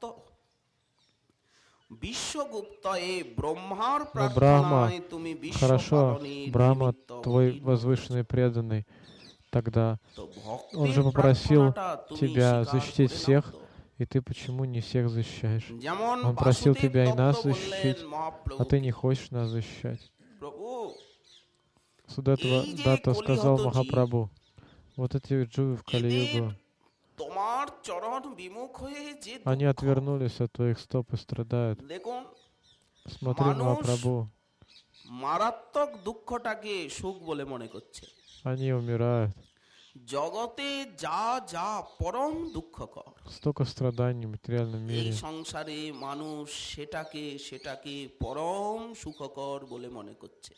বিশ্বগুপ্ত এ ব্রহ্মার Брахма, প্রার্থনায় তুমি বিশ্ব хорошо, পালনের Брахма, নিমিত্ত твой অধীন। возвышенный преданный, тогда তো он же ভক্তের попросил প্রার্থনাটা তুমি тебя স্বীকার защитить করে নাও всех, তো। и ты почему не всех защищаешь? যেমন Он просил বাসুদেব тебя и দত্ত нас বললেন защитить, а মহাপ্রভুকে, ты не хочешь нас защищать. প্রভু Судетва এই যে Датта сказал কলিহত জীব, Махапрабху, вот эти дживы в এদের Кали-югу, তোমার চরণ বিমুখ হয়ে যে они দুঃখ। отвернулись от твоих стоп и страдают. দেখুন, Смотри, Мануш Махапрабху, মারাত্মক দুঃখটাকে সুখ বলে মনে করছে। они умирают. জগতে যা যা পরম দুঃখকর, Столько страданий в материальном এই мире. সংসারে মানুষ সেটাকে পরম সুখকর বলে মনে করছে।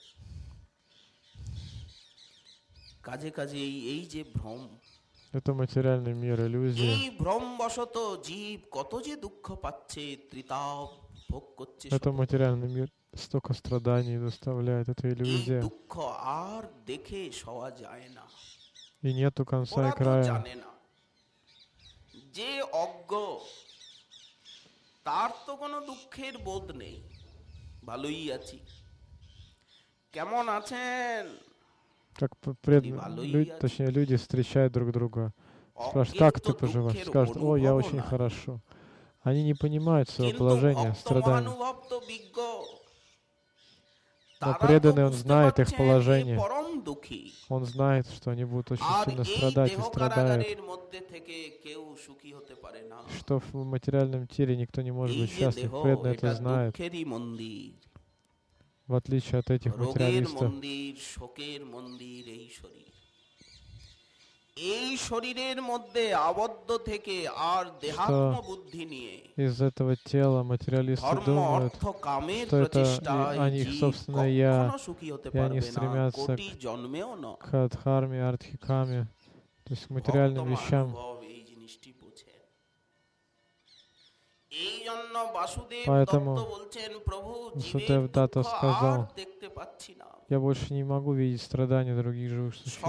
কাজে কাজে এই যে ভ্রম, Это материальный мир, এই иллюзия. ভ্রমবশত জীব কত যে দুঃখ পাচ্ছে, ত্রিতাপ ভোগ করছে। Это материальный мир столько страданий доставляет, это এই иллюзия. দুঃখ আর দেখে সওয়া যায় না। И нету конца ওরা и তো края. জানে না, যে অজ্ঞ তার তো কোনো দুঃখের বোধ নেই, ভালোই আছি। কেমন আছেন? Как точнее, люди встречают друг друга, спрашивают, как ты поживаешь? Скажут, о, я очень хорошо. Они не понимают своего কিন্তু положения, ভক্ত страданий. মহানুভব তো বিজ্ঞ, Но তারা তো преданный, он বুঝতে знает их পারছেন এ положение. পরম Он знает, что они будут очень сильно страдать и страдают, что в материальном теле никто не может быть счастлив. Преданный это знает. В отличие от этих материалистов. Что из этого тела материалисты думают, что это они их собственное «я», и они стремятся к дхарме, артхикаме, то есть к материальным вещам. Поэтому Васудев Датта сказал: я больше не могу видеть страдания других живых существ.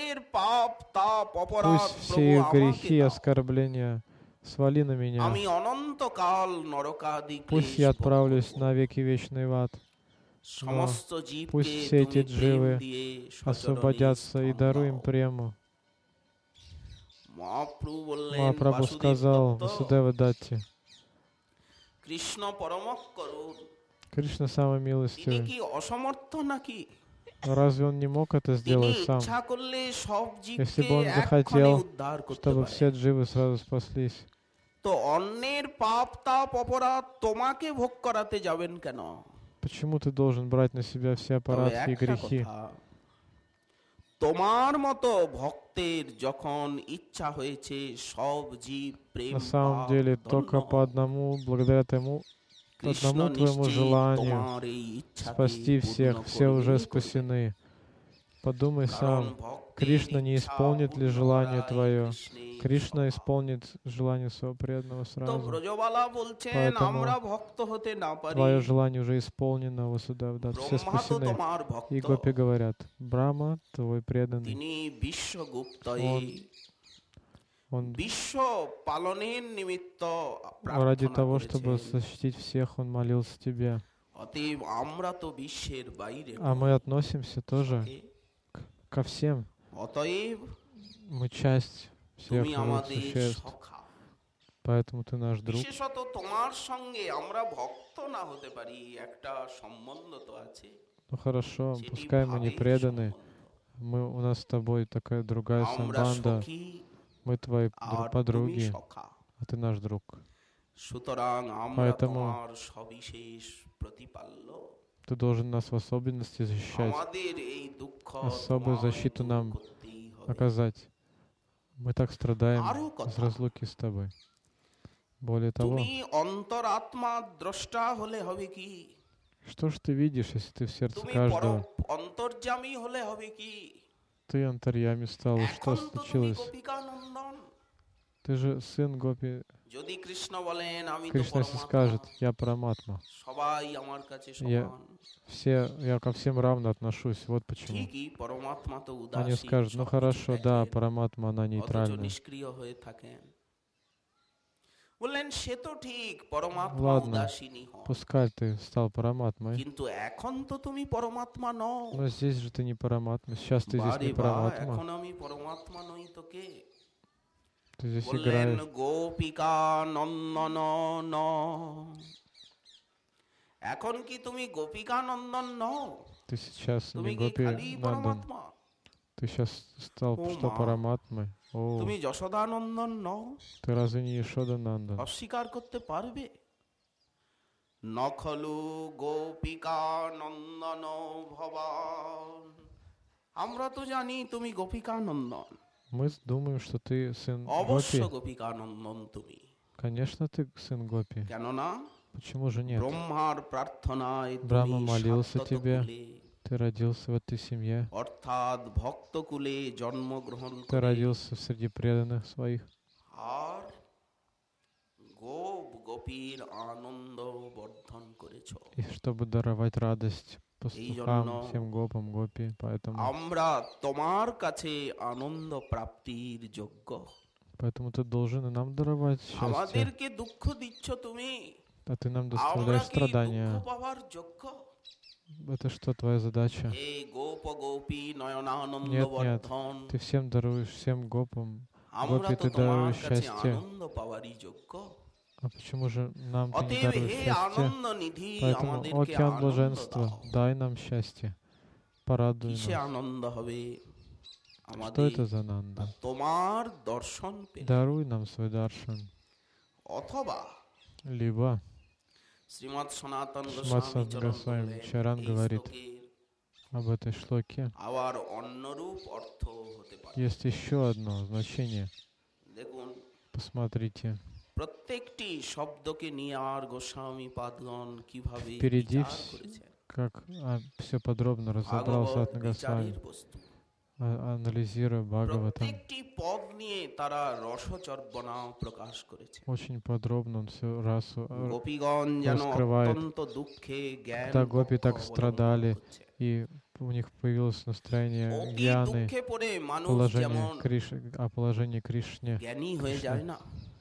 Пусть все их грехи и оскорбления свали на меня. Пусть я отправлюсь на веки вечный в ад. Но пусть все эти дживы освободятся и даруй им прему. Махапрабху сказал Васудева Датте: Кришна самый милостивый. Разве он не мог это сделать сам? Если бы он захотел, чтобы все дживы сразу спаслись, почему ты должен брать на себя все аппараты и грехи? На самом деле, только по одному, благодаря одному твоему желанию спасти всех, все уже спасены. Подумай сам, Кришна не исполнит ли желание твое? Кришна исполнит желание своего преданного сразу. Поэтому твое желание уже исполнено, Васудев Датта. Все спасены. И гопи говорят: Брахма, твой преданный, он ради того, чтобы защитить всех, он молился тебе. А мы относимся тоже ко всем. Мы часть всех живых существ. Поэтому ты наш друг. Ну хорошо, пускай мы не преданы. У нас с тобой такая другая самбанда. Мы твои подруги, а ты наш друг. Поэтому ты должен нас в особенности защищать. Особую защиту нам оказать. Мы так страдаем из разлуки с тобой. Более того, что ж ты видишь, если ты в сердце каждого? Ты антарьями стал, и что случилось? Ты же сын Гопи. Кришна если скажет: я Параматма, я ко всем равно отношусь. Вот почему. Они скажут: ну хорошо, да, Параматма, она нейтральная. Ладно, пускай ты стал Параматмой, но здесь же ты не Параматма. Сейчас ты здесь не Параматма. Ты здесь играешь. Ты сейчас не Гопи Нандан. Ты сейчас стал что, Параматмой? О, ты разве не Яшода Нандан? Мы думаем, что ты сын Гопи. Конечно, ты сын Гопи. Почему же нет? Брахма молился тебе. Ты родился в этой семье. Ты родился среди преданных своих. И чтобы даровать радость пастухам, всем гопам, гопи, поэтому ты должен и нам даровать счастье. А ты нам доставляешь страдания. Это что, твоя задача? Нет, нет. Ты всем даруешь, всем гопам. Гопи, ты даруешь счастье. А почему же нам ты не даруешь счастье? Поэтому, океан блаженства, дай нам счастье. порадуй কিসে нас. আনন্দ হবে? Что আমাদের это за Нанда? তোমার দর্শন পেলে। Даруй нам свой даршан. অথবা Либо শ্রীমৎ সনাতন Шримад গোস্বামী চরণ Госвами বললেন, Чаран এই говорит শ্লোকের об этой шлоке. আবার অন্যরূপ অর্থ হতে পারে। Есть еще одно значение. দেখুন, Посмотрите. প্রত্যেকটি শব্দকে নিয়ে আর গোস্বামী পাদগণ কিভাবে Впереди বিচার করেছেন। как все подробно разобрал ভাগবত Сатна Госвами, বিচারের বস্তু। анализируя Бхагаватам. প্রত্যেকটি পদ নিয়ে তারা রসচর্বণা প্রকাশ করেছে। Очень подробно он всю расу গোপীগণ যেন раскрывает. অত্যন্ত দুঃখে জ্ঞান Когда гопи так পক্ষ страдали, অবলম্বন করছে। и у них появилось настроение অতি гьяны, দুঃখে পড়ে মানুষ положение যেমন о положении Кришне. জ্ঞানী হয়ে যায় না,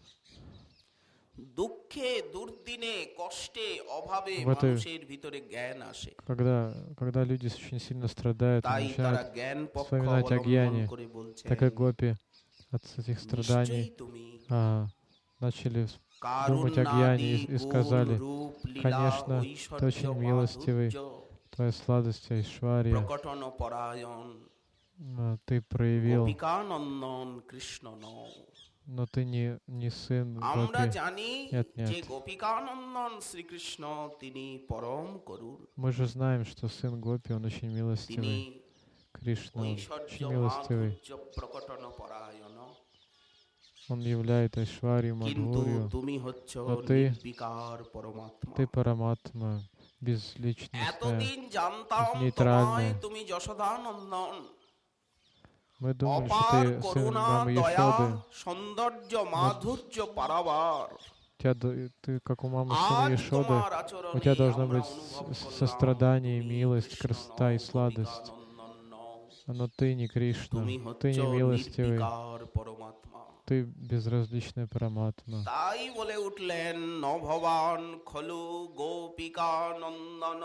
দুঃখে দুর্দিনে কষ্টে অভাবে Вот и- মানুষের ভিতরে জ্ঞান আসে। Когда люди очень сильно страдают, তাই তারা начинают জ্ঞান পক্ষ вспоминать о অবলম্বন гьяне, করে বলছেন, так как гопи от этих страданий নিশ্চয়ই তুমি начали কারুণ্যাদি думать о гьяне и গুণ, сказали, রূপ, লীলা, конечно, ঐশ্বর্য, ты очень милостивый, মাধুর্য, твоя сладость Айшвария, প্রকটন পরায়ণ, ты проявил, গোপিকানন্দন কৃষ্ণ নও। но ты не сын আমরা гопи. জানি Нет, нет. যে গোপিকানন্দন শ্রীকৃষ্ণ তিনি পরম করুণ, Мы же знаем, что сын Гопи, он очень তিনি милостивый. Кришна, он ঐশ্বর্য очень милостивый. মাধুর্য প্রকটন পরায়ণ, Он являет Айшварию, কিন্তু Мадхурию. তুমি হচ্ছ Но ты- নির্বিকার পরমাত্মা। Ты Параматма, безличностная. এতদিন জানতাম нейтральная. তোমায় তুমি যশোদানন্দন, Мы думали, что অপার ты сын করুণা мамы দয়া Ешоды. সৌন্দর্য মাধুর্য পারাবার, Ты как у мамы আজ сына Ешоды. তোমার У আচরণে тебя должно আমরা быть অনুভব করলাম сострадание, তুমি милость, কৃষ্ণ красота и নও, сладость. গোপিকানন্দন নও। Но ты не Кришна, তুমি ты হচ্ছ не милостивый, নির্বিকার পরমাত্মা। ты безразличная Параматма. তাই বলে উঠলেন, ন ভবান খলু গোপিকা নন্দন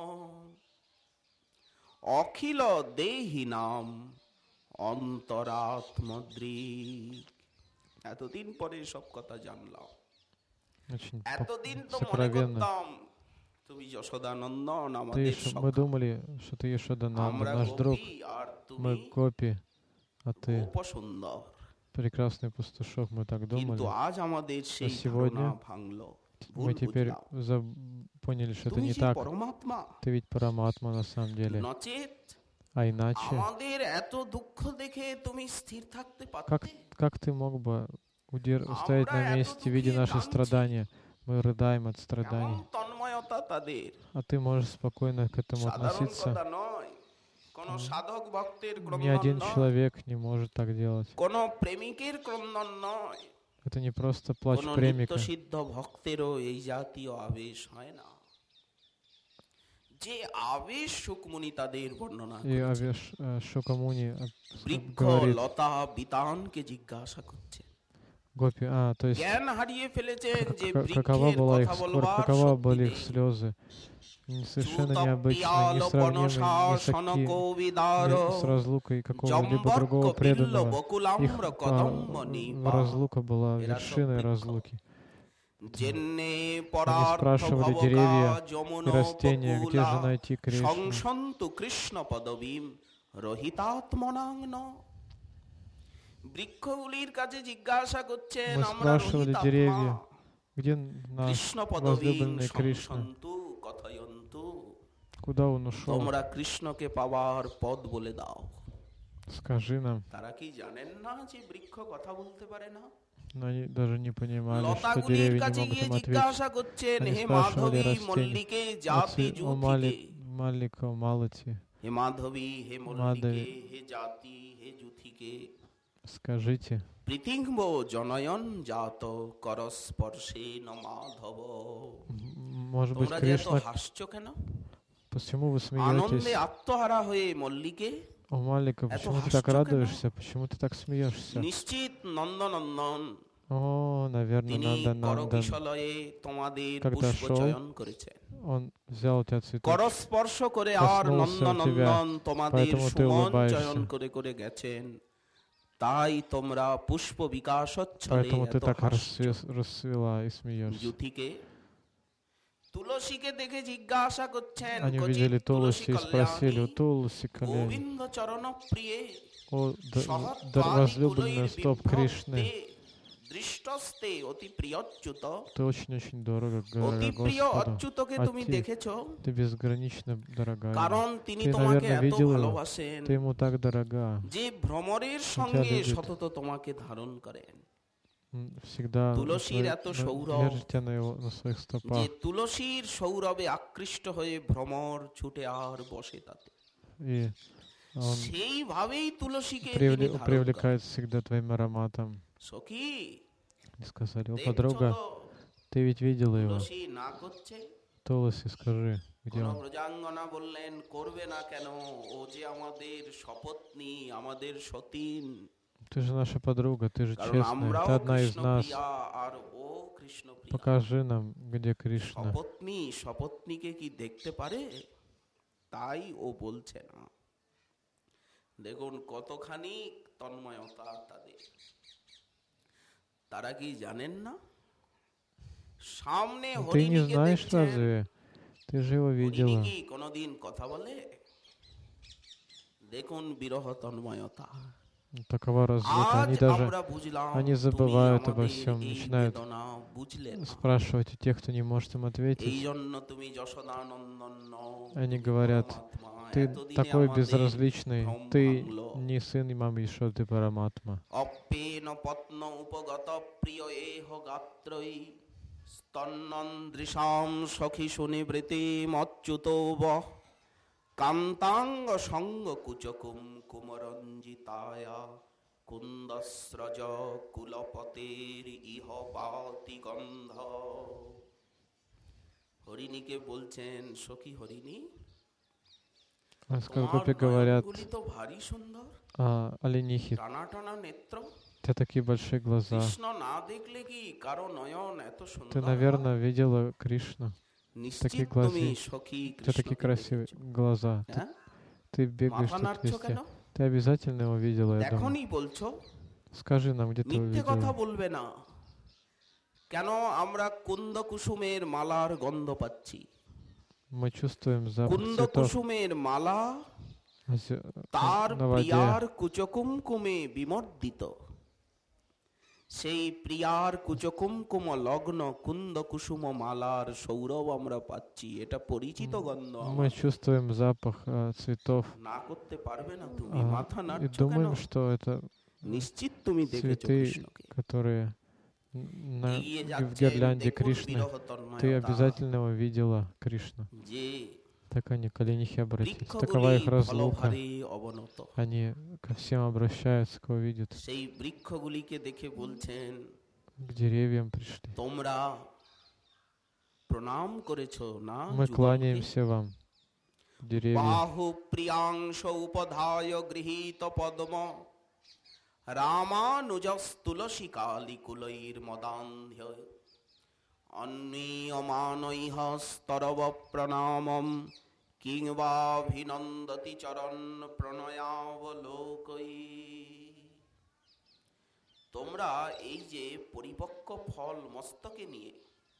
অখিল দেহি নাম অন্তরাত্মদৃক। এতদিন পরে সব কথা জানলাম, Очень এতদিন তো মনে сокровенно. করতাম তুমি যশোদানন্দন Мы আমাদের мы думали, что ты Ешода Нанда, আমরা наш друг. গোপী আর তুমি Мы Гопи, а ты গোপসুন্দর। прекрасный пастушок. Мы так কিন্তু думали. আজ আমাদের সেই сегодня ধারণা ভাঙলো, ভুল Мы теперь বুঝলাম। поняли, что это তুমি не যে так. পরমাত্মা, Ты ведь Параматма на самом деле. নচেত А иначе, আমাদের এত দুঃখ দেখে তুমি স্থির থাকতে পারতে? как ты мог бы устоять на месте, видя наши страдания? Мы рыдаем от এমন страданий. তন্ময়তা তাদের, А ты можешь спокойно к этому সাধারণ относиться. কথা নয়, কোন সাধক ভক্তের Ни ক্রন্দন один নয়, человек не может так делать. কোন প্রেমিকের ক্রন্দন নয়, Это не просто плач কোন премика. নিত্যসিদ্ধ ভক্তেরও এই জাতীয় আবেশ হয় না। যে আবেশ সুকমুনি তাদের বর্ণনা И করেছে। Шукамуни বৃক্ষ говорит, লতা বিতানকে জিজ্ঞাসা করছে, Гопи, то есть জ্ঞান হারিয়ে ফেলেছেন যে какова বৃক্ষের была их কথা скорбь, বলবার какова শক্তি были их নেই। слезы. Совершенно необычные, несравнимые, ни с разлукой какого-либо другого преданного. Их разлука была вершиной разлуки. Они спрашивали деревья и растения, где же найти Кришну. সংসন্তু কৃষ্ণ পদবীম রহিতাত্মনাং। বৃক্ষগুলির কাছে জিজ্ঞাসা করছেন, Мы আমরা спрашивали деревья, где наш কৃষ্ণ পদবীম возлюбленный Кришна, সংসন্তু কথয়ন্তু। куда он ушел. তোমরা কৃষ্ণকে পাওয়ার পথ বলে দাও। Скажи нам. তারা কি জানেন না যে বৃক্ষ কথা বলতে পারে না? Но они даже не понимали, что লতাগুলির деревья не কাছে могут গিয়ে им ответить. জিজ্ঞাসা করছেন, Они হে спрашивали মাধবী растения. মল্লিকে জাতি Отцы, о জুথিকে, Малика, о Малати, হে মাধবী হে মল্লিকে হে জাতি হে জুথিকে, скажите, পৃথিঙ্গ জনয়ন জাত করস্পর্শে ন মাধব। может быть, তোমরা যে এত Кришна, হাসছো কেন? почему вы আনন্দে смеетесь? আত্মহারা হয়ে মল্লিকে, О Малика, Это почему ты так хашчо, радуешься? Почему ты так смеешься? নিশ্চিত নন্দনন্দন О, наверное, তিনি Нанда Нандан. করকিশলয়ে তোমাদের Когда পুষ্প шел, চয়ন করেছেন। Он взял у тебя цветочек. করস্পর্শ করে আর Коснулся নন্দনন্দন তোমাদের поэтому ты সুমন улыбаешься. চয়ন করে করে গেছেন। তাই তোমরা পুষ্প বিকাশচ্ছলে Поэтому ты এত так হাসছো। расцвела и смеешься. জুথিকে, তুলসীকে দেখে জিজ্ঞাসা করছেন, Они কচিৎ увидели তুলসী Туласи и спросили, কল্যাণী у Туласи Каляни, গোবিন্দ চরণ প্রিয়ে о সহত্বাদি возлюбленная কুলৈর стоп বিভ্রতে Кришны, দৃষ্টস্তে অতি প্রিয়চ্যুত। ты очень-очень дорого, অতি প্রিয় Господу, অচ্যুতকে а তুমি দেখেছো, ты безгранично дорога ему. কারণ তিনি Ты, তোমাকে наверное, এত видел его, ভালোবাসেন ты ему так дорога. যে ভ্রমরের тебя সঙ্গে любит. সতত তোমাকে ধারণ করেন। Всегда তুলসীর এত সৌরভ держит тебя на своих যে стопах. তুলসীর সৌরভে আকৃষ্ট হয়ে ভ্রমর ছুটে আর বসে তাতে। И он সেইভাবেই তুলসীকে তিনি ধারণ করেন। привлекает всегда твоим ароматом. সখী, И сказали, о, দেখছো подруга, তো ты ведь видела его? তুলসী না করছে? Туласи, скажи, где কোন он? ব্রজাঙ্গনা বললেন, করবে না কেন, ও যে আমাদের শপথনী, আমাদের সতীন। Ты же наша подруга, ты же কারণ честная, আমরাও ты одна из нас. কৃষ্ণপ্রিয়া আর ও কৃষ্ণপ্রিয়া। Покажи нам, где Кришна. শপথনী শপথনীকে কি দেখতে পারে? তাই ও বলছে না। দেখুন কতখানি তন্ময়তা তাদের। তারা কি জানেন না সামনে Ты не হরিণীকে знаешь দেখছেন? разве? Ты же его হরিণী видела. কি কোনোদিন কথা বলে? দেখুন বিরহ তন্ময়তা। Такова разлука. আজ Они даже আমরা বুঝলাম они তুমি забывают обо আমাদের всем, এই начинают বেদনা বুঝলে না। спрашивать у тех, кто не может им এই ответить. জন্য তুমি যশোদানন্দন নও, Они তুমি говорят, পরমাত্মা। ты এতদিনে такой আমাদের безразличный, ভ্রম ты ভাঙলো। не сын имама Ишо, ты Параматма. অপ্পেন পত্ন উপগত প্রিয় এহ গাত্রৈ স্তন্নন্দৃশাম সখী সুনিবৃতি মচ্যুতব কান্তাঙ্গ সঙ্গ কুচকুম কুমরঞ্জিতায়া কুন্দস্রজ কুলপতের ইহ পাতি গন্ধ। হরিণীকে বলছেন, সখী হরিণী, Как তোমার гопи говорят, নয়নগুলি তো ভারী সুন্দর, оленихи, টানা টানা নেত্র। у тебя такие большие глаза. কৃষ্ণ না দেখলে কি কারো নয়ন এত Ты, সুন্দর? наверное, видела Кришну. নিশ্চিত такие তুমি глаза. সখী У тебя такие কৃষ্ণকে красивые দেখেছো। глаза. হ্যাঁ? Ты бегаешь মাথা тут নাড়ছো везде. কেন? Ты обязательно его видела, я думаю. এখনই বলছো? Скажи нам, где ты его মিথ্যে কথা видела. বলবে না। কেন আমরা কুন্দ কুসুমের মালার গন্ধ পাচ্ছি? Мы чувствуем запах কুন্দ цветов কুসুমের মালা তার на воде. প্রিয়ার কুচকুমকুমে বিমর্দিত। সেই প্রিয়ার কুচকুমকুম লগ্ন কুন্দ কুসুম মালার সৌরভ আমরা পাচ্ছি। এটা পরিচিত গন্ধ। Мы чувствуем запах цветов না করতে পারবে না তুমি, মাথা и নাড়ছো কেন? думаем, что это নিশ্চিত তুমি দেখেছো цветы, কৃষ্ণকে। которые এগিয়ে в যাচ্ছেন, гирлянде দেখুন Кришны. বিরহ Ты তন্ময়তা। обязательно его видела, Кришну. যে Так они к оленихе обратились. Такова বৃক্ষগুলি их разлука. ফলভারে অবনত। Они ко всем обращаются, кого видят. সেই বৃক্ষগুলিকে দেখে বলছেন, К деревьям пришли. তোমরা প্রণাম করেছো না Мы যুগলকে? кланяемся вам, деревья. বাহু প্রিয়াংশ উপধায় গৃহীত পদ্ম রামানুজস্তুলসী কালিকুলৈর মদান্ধ্য অন্বীয়মানৈহ স্তরব প্রণামম কিংবাভিনন্দতি চরণ প্রণয়াবলোকৈ। তোমরা এই যে পরিপক্ক ফল মস্তকে নিয়ে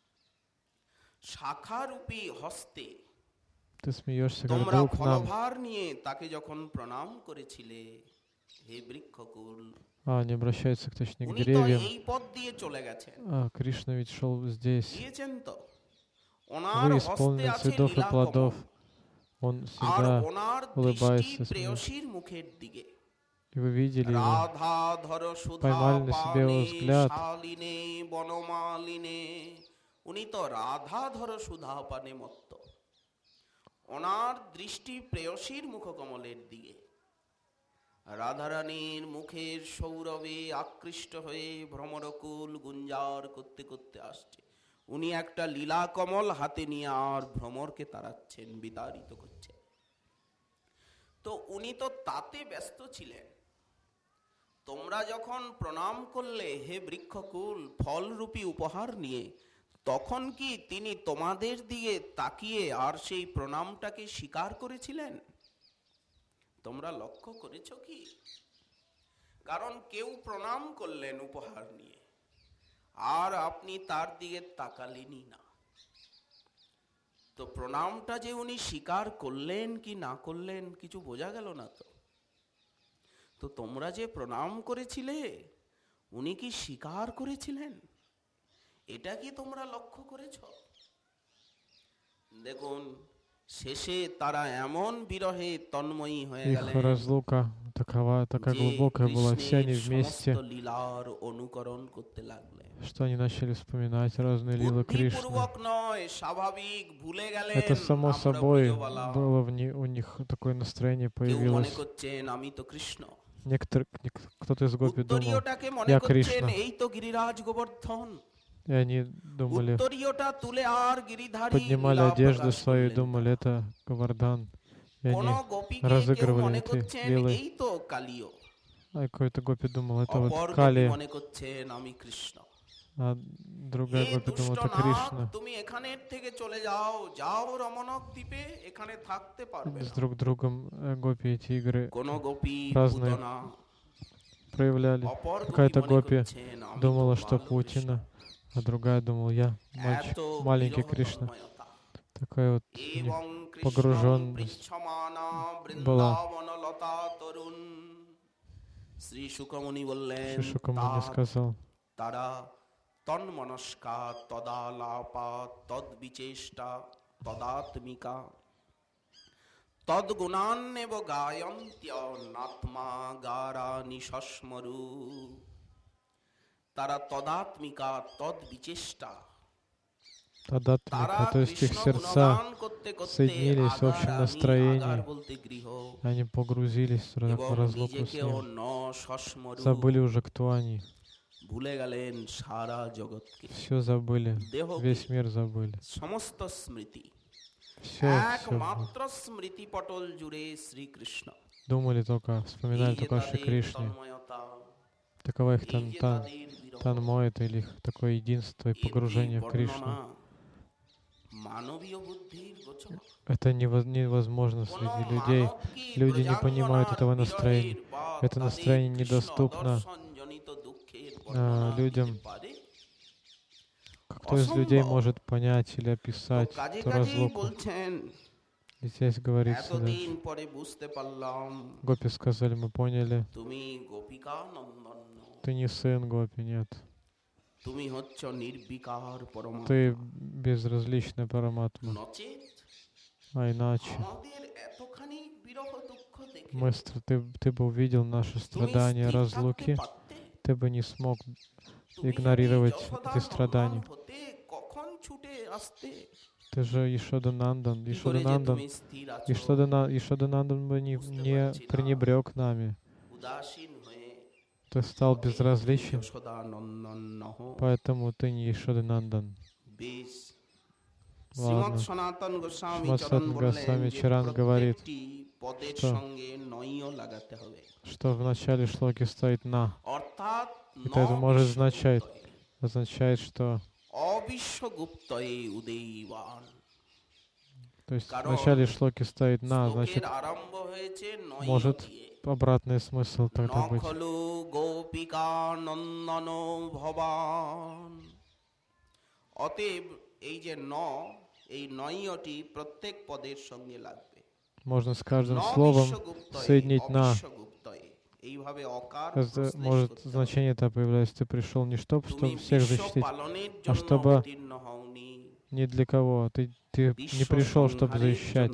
শাখারূপী হস্তে Ты смеешься, как তোমরা вдруг нам. ফলভার নিয়ে তাকে যখন প্রণাম করেছিলে, হে বৃক্ষকুল, Они обращаются, точнее, к উনি তো деревьям. এই পথ দিয়ে চলে গেছেন, Кришна ведь шел здесь. দিয়েছেন তো। ওনার Вы হস্তে исполнены আছে цветов и লীলা плодов. কমল, Он আর всегда ওনার улыбается, দৃষ্টি смеется. প্রেয়সীর মুখের দিকে। И вы видели его. রাধাধর সুধা Поймали на себе его পানে взгляд. শালিনে বনমালিনে। উনি তো রাধাধর সুধা পানে মত্ত। ওনার দৃষ্টি প্রেয়সীর মুখকমলের দিকে। রাধারানীর মুখের সৌরভে আকৃষ্ট হয়ে ভ্রমরকুল গুঞ্জার করতে করতে আসছে। উনি একটা লীলা কমল হাতে নিয়ে আর ভ্রমরকে তাড়াচ্ছেন, বিতাড়িত করছেন। তো উনি তো তাতে ব্যস্ত ছিলেন। তোমরা যখন প্রণাম করলে হে বৃক্ষকুল ফলরূপী উপহার নিয়ে, তখন কি তিনি তোমাদের দিকে তাকিয়ে আর সেই প্রণামটাকে স্বীকার করেছিলেন? তোমরা লক্ষ্য করেছ কি? কারণ কেউ প্রণাম করলেন উপহার নিয়ে, আর আপনি তার দিকে তাকালেনই না। তো প্রণামটা যে উনি স্বীকার করলেন কি না করলেন কিছু বোঝা গেল না। তো তোমরা যে প্রণাম করেছিলে উনি কি স্বীকার করেছিলেন? এটা কি তোমরা লক্ষ্য করেছ? দেখুন শেষে তারা এমন বিরহে তন্ময়ী হয়ে Их গেলেন разлука такая যে глубокая была, все они কৃষ্ণের সমস্ত вместе, লীলার অনুকরণ করতে লাগলেন। что они начали вспоминать разные лилы Кришны. বুদ্ধিপূর্বক নয়, স্বাভাবিক ভুলে গেলেন Это само আমরা собой ব্রজবালা। было у них такое настроение কেউ মনে появилось. করছেন আমি তো কৃষ্ণ, Кто-то из гопи думал, উত্তরীয়টাকে মনে я করছেন Кришна. এই তো গিরিরাজ গোবর্ধন। И они думали, উত্তরীয়টা তুলে আর গিরিধারী поднимали লীলা одежды প্রকাশ свои, করলেন। думали, это Гавардан. И কোন они গোপীকে কেউ разыгрывали মনে эти করছেন лилы. এই তো কালিও, А какой-то гопи думал, это вот অপর গোপী Кали, মনে করছেন আমি কৃষ্ণ। а другая এ гопи দুষ্ট думала, это নাগ, Кришна. তুমি এখানের থেকে চলে যাও, যাও রমণক দ্বীপে, এখানে থাকতে পারবে С না। друг другом гопи эти игры কোন গোপী разные পুতনা, проявляли. অপর গোপী Какая-то মনে гопи করছেন আমি তো думала, что বালকৃষ্ণ। Путина, а другая думала, я мальчик, এত маленький বিরহ Кришна. তন্ময়তা। Такая вот у них এবং কৃষ্ণং погруженность পৃচ্ছমানা была. বৃন্দাবনলতা তরুণ। শ্রী শুকমুনি বললেন Ши Шукамуни сказал, তারা তন্মনস্কা তদালাপা তদ্বিচেষ্টা তদাত্মিকা তদ্গুণান্নেব গায়ন্ত্যনাত্মা গারানি সস্মরু। তারা তদাত্মিকা তদ্বিচেষ্টা, Тадатмика, তারা то есть их কৃষ্ণ сердца গুণগান করতে করতে соединились в общем আগার настроении, বলতে গৃহ они погрузились в এবং разлуку с নিজেকেও ним, ন সস্মরু, забыли уже, кто они, ভুলে গেলেন সারা জগৎকে, все забыли, দেহকে, весь мир забыли, সমস্ত স্মৃতি, все একমাত্র স্মৃতি পটল জুড়ে শ্রীকৃষ্ণ। думали только, এই вспоминали যে только о Шри তাদের Кришне, তন্ময়তা, таково их এই যে তাদের বিরহ, танмо, это или их такое единство и এর погружение в বর্ণনা Кришну. মানবীয় বুদ্ধির গোচর। Это невозможно কোন среди людей. মানব কি Люди не понимают этого ব্রজাঙ্গনার настроения. বিরহের বা Это তাদের настроение কৃষ্ণ недоступно দর্শনজনিত দুঃখের বর্ণনা людям. দিতে পারে? Кто из людей অসম্ভব। может понять или তো описать কাজে эту কাজেই разлуку? বলছেন И здесь говорится, এতদিন да, পরে বুঝতে পারলাম Гопи сказали, мы поняли, তুমি গোপিকা নন্দন, ты не сын Гопи, нет. তুমি হচ্ছ নির্বিকার পরমাত্মা। Ты безразличный Параматма. নচেত А иначе, আমাদের эতখানি বিরহ দুঃখ দেখে ты бы увидел наши তুমি страдания, স্থির থাকতে разлуки, পারতে? ты бы не смог তুমি игнорировать যদি эти страдания. যশোদার হতে কখন ছুটে আসতে? Ты же Ишоданандан. কি করে যে Ишоданандан. তুমি স্থির আছো? Ишоданандан бы не пренебрег нами. উদাসীন হয়ে Ты стал безразличен, যশোদানন্দন নহ। поэтому ты не Ишоданандан. বেশ। Ладно. শ্রীমৎ সনাতন গোস্বামী Шримад চরণ Санатан বললেন Госвами যে Чаран говорит, প্রত্যেকটি পদের что সঙ্গে নইও লাগাতে হবে। что в начале шлоки стоит «на». অর্থাৎ Это может означает, что অবিশ্বগুপ্তয়ে উদয়বান। то есть в начале шлоки стоит «на», শ্লোকের значит, আরম্ভ হয়েছে নইও может দিয়ে। обратный смысл тогда быть. নখলু গোপিকা নন্দন ভবান। অতএব এই যে এই নয়টি প্রত্যেক পদের সঙ্গে লাগবে। Можно с каждым словом соединить «на». এইভাবে অকার Это может значение это появляется, ты пришел не чтобы всех защитить, а чтобы ни для кого. Ты не пришел, чтобы защищать.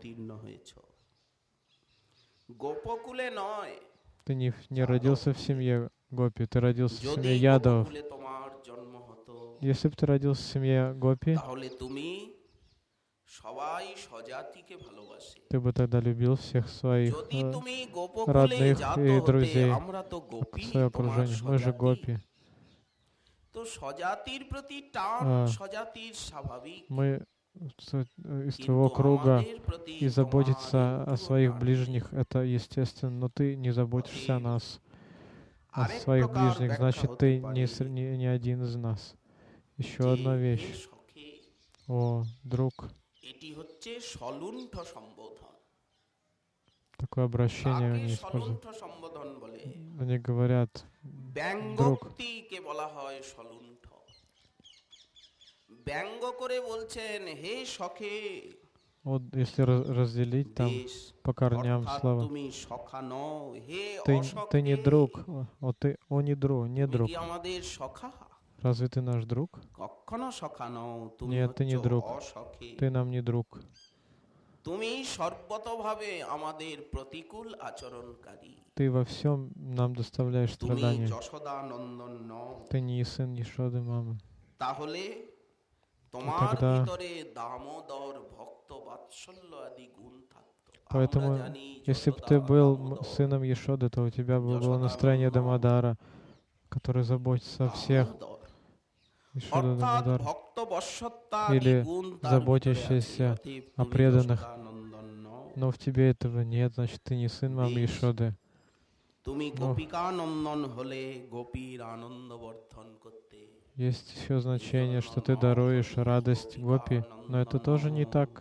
গোপকুলে নয়, Ты не родился в семье Гопи, ты родился в যদি семье Ядовов. গোপকুলে তোমার জন্ম হতো, Если бы ты родился в семье Гопи, তাহলে তুমি সবাই স্বজাতিকে ভালোবাসে। ты бы тогда любил всех своих যদি তুমি গোপকুলে родных জাত и হতে, друзей, আমরা তো গোপী, свое তোমার окружение. Мы же স্বজাতি। Гопи. তো স্বজাতির প্রতি টান А. স্বজাতির স্বাভাবিক, Мы из কিন্তু твоего круга, আমাদের প্রতি и заботиться তোমার о своих টান। ближних, это естественно, но ты не заботишься о нас, о আরেক своих প্রকার ближних, ব্যাখ্যা значит, হতে ты পারে не один из нас. Еще যে, одна হে вещь. সখে, О, друг, এটি হচ্ছে সলুণ্ঠ সম্বোধন। такое обращение কাকে они используют. সলুণ্ঠ সম্বোধন বলে? Они говорят, ব্যঙ্গোক্তিকে বলা হয় সলুণ্ঠ। ব্যঙ্গ করে বলছেন, হে সখে Вот если разделить там দেশ, по корням অর্থাৎ слова, তুমি সখা নও, হে ты не অসখে, друг, не друг, не তুমি друг. কি আমাদের সখা? Разве ты наш друг? কখনো সখা নও, তুমি Нет, ты হচ্ছ не друг. অসখে। Ты нам не друг. তুমি সর্বতভাবে আমাদের প্রতিকূল আচরণকারী। Ты во всем нам доставляешь তুমি страдания. যশোদা নন্দন নও। Ты не сын Ешоды, мамы. তাহলে তোমার тогда- ভিতরে দামোদর ভক্ত বাৎসল্য আদি গুণ থাকতো। Поэтому, আমরা জানি если бы যশোদা ты был দামোদর, сыном Ешоды, то у тебя бы было Йошода настроение Нандана, Дамодара, который заботится о всех. দামোদর, Ешода অর্থাৎ Дамодар. ভক্ত বশ্যতা আদি Или গুণ তার ভিতরে заботящийся আছে, অতএব о তুমি преданных. যশোদা নন্দন নও। Но в тебе этого нет, значит, ты не сын мамы বেশ। Ешоды. তুমি গোপিকা নন্দন হলে গোপীর আনন্দ বর্ধন করতে। Есть еще значение, что ты даруешь радость гопи, но это тоже не так.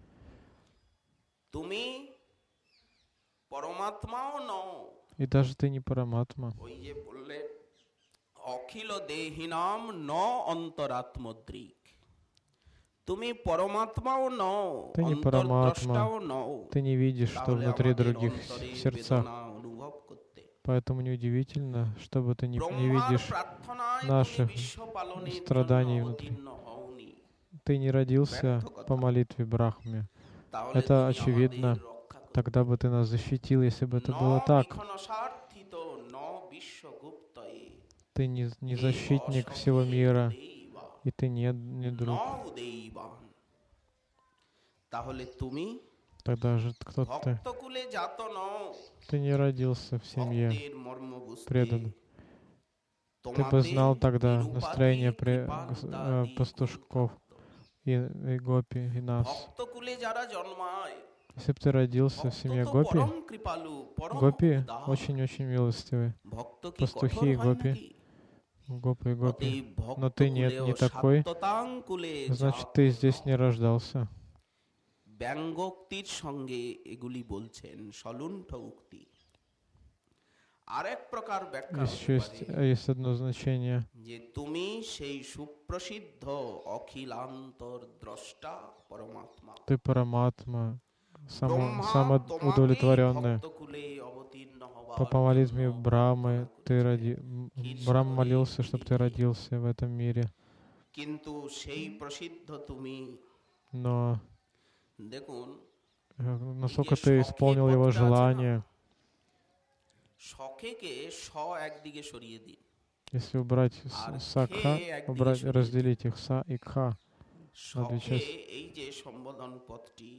তুমি পরমাত্মাও নও। И даже ты не Параматма. ওই যে বললে অখিল দেহিনাম ন অন্তরাত্মদ্রিক, তুমি পরমাত্মাও নও, Ты не অন্তর্দ্রষ্টাও Параматма. নও। Ты не видишь, что তাহলে внутри আমাদের других অন্তরে сердцах. বেদনা অনুভব করতে। Поэтому неудивительно, чтобы ты не ব্রহ্মার видишь প্রার্থনায় наших তুমি বিশ্ব পালনের জন্য страданий внутри. অবতীর্ণ হওনি। Ты не родился ব্যর্থ কথা। по молитве Брахме. তাহলে Это তুমি очевидно. আমাদের রক্ষা করতে। Тогда бы ты нас защитил, если бы это ন было так. বিঘ্নসার্থিত ন বিশ্বগুপ্তয়ে, Ты не হে защитник অসখে всего мира, উদৈবা, и ты не ন друг. উদৈবান। তাহলে তুমি Тогда же кто ты? ভক্তকুলে জাত নও, Ты не родился в семье ভক্তের মর্ম বুঝতে। преданных. Ты бы তোমাতে знал тогда নিরুপাধিক настроение কৃপালুতাদি пастушков গুণ и гопи, и нас. ভক্তকুলে যারা জন্মায়, Если бы ты родился в ভক্ত семье তো гопи, পরম কৃপালু, পরম гопи উদার। очень-очень милостивые. ভক্ত কি пастухи কঠোর и হয় гопи. নাকি? Гопы и гопи. অতএব Но ты нет, ভক্তকুলেও не такой. সাত্যতাঙ্কুলে Значит, জাত ты здесь নও। не рождался. ব্যঙ্গোক্তির সঙ্গে এগুলি বলছেন সলুণ্ঠ উক্তি। আরেক প্রকার ব্যাখ্যা Есть, হতে পারে есть одно значение. যে তুমি সেই সুপ্রসিদ্ধ অখিলান্তর দ্রষ্টা পরমাত্মা। Ты Параматма, ব্রহ্মা তোমাকে самоудовлетворенная. ভক্তকুলে অবতীর্ণ হবার По молитве জন্য Брамы প্রার্থনা করেছেন। Брам молился, чтобы ты родился в этом мире. কিন্তু সেই প্রসিদ্ধ তুমি Но দেখুন, насколько ты исполнил его желание, শখেকে স একদিকে সরিয়ে দিন। если убрать са, кха, убрать, разделить их са и кха, на две শখে части, এই যে সম্বোধন পদটি,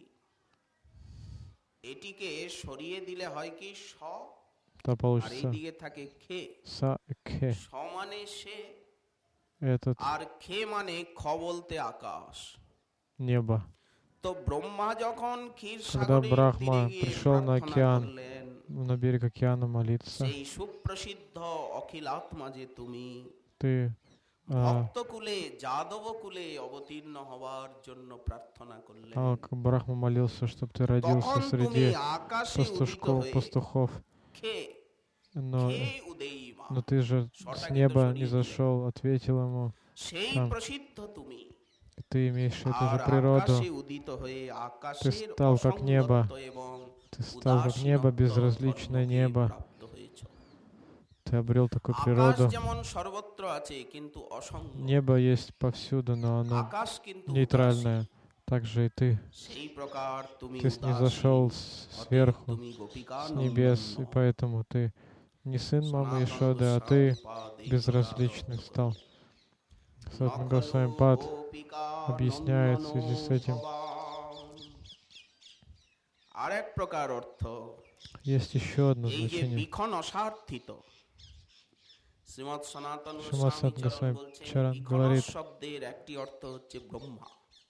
এটিকে সরিয়ে দিলে হয় কি স, то আর получится এইদিকে থাকে খে। са и кхе. স মানে সে, Этот আর খে মানে খ বলতে আকাশ। небо. তো ব্রহ্মা যখন ক্ষীর Когда সাগরের Брахма তীরে গিয়ে пришел на প্রার্থনা океан, করলেন, на берег океана молиться, সেই সুপ্রসিদ্ধ অখিলাত্মা যে তুমি ты ভক্তকুলে যাদবকুলে অবতীর্ণ হওয়ার জন্য প্রার্থনা করলেন, Брахма молился, чтобы ты родился তখন তুমি среди আকাশে উদিত হয়ে пастухов, খে но, খে উদয়ীমা, но ты же с неба не зашел, ответил ему, সেই там. প্রসিদ্ধ তুমি। Ты имеешь эту আর же природу, আকাশে উদিত হয়ে আকাশের стал как небо. অসংগত এবং Ты стал как небо, উদাসীনত্ব безразличное ধর্মকে небо. প্রাপ্ত হয়েছ। Ты обрел такую আকাশ природу. যেমন সর্বত্র আছে কিন্তু অসঙ্গ, Небо есть повсюду, но оно আকাশ কিন্তু нейтральное. Так же и ты. সেই প্রকার তুমি Ты উদাসীন, снизошел অতএব сверху, তুমি গোপিকা с небес, и নন্দন। поэтому ты не сын мамы Ишоды, а ты безразличный стал. Сатна Госвами Пад объясняет в связи с этим. আরেক প্রকার অর্থ, Есть еще одно এই যে значение. বিখন অসার্থিত, শ্রীমৎ সনাতন Шримад গোস্বামী Санатана চরণ Госвами বলছেন, Чаран বিখন говорит, শব্দের একটি অর্থ হচ্ছে ব্রহ্মা,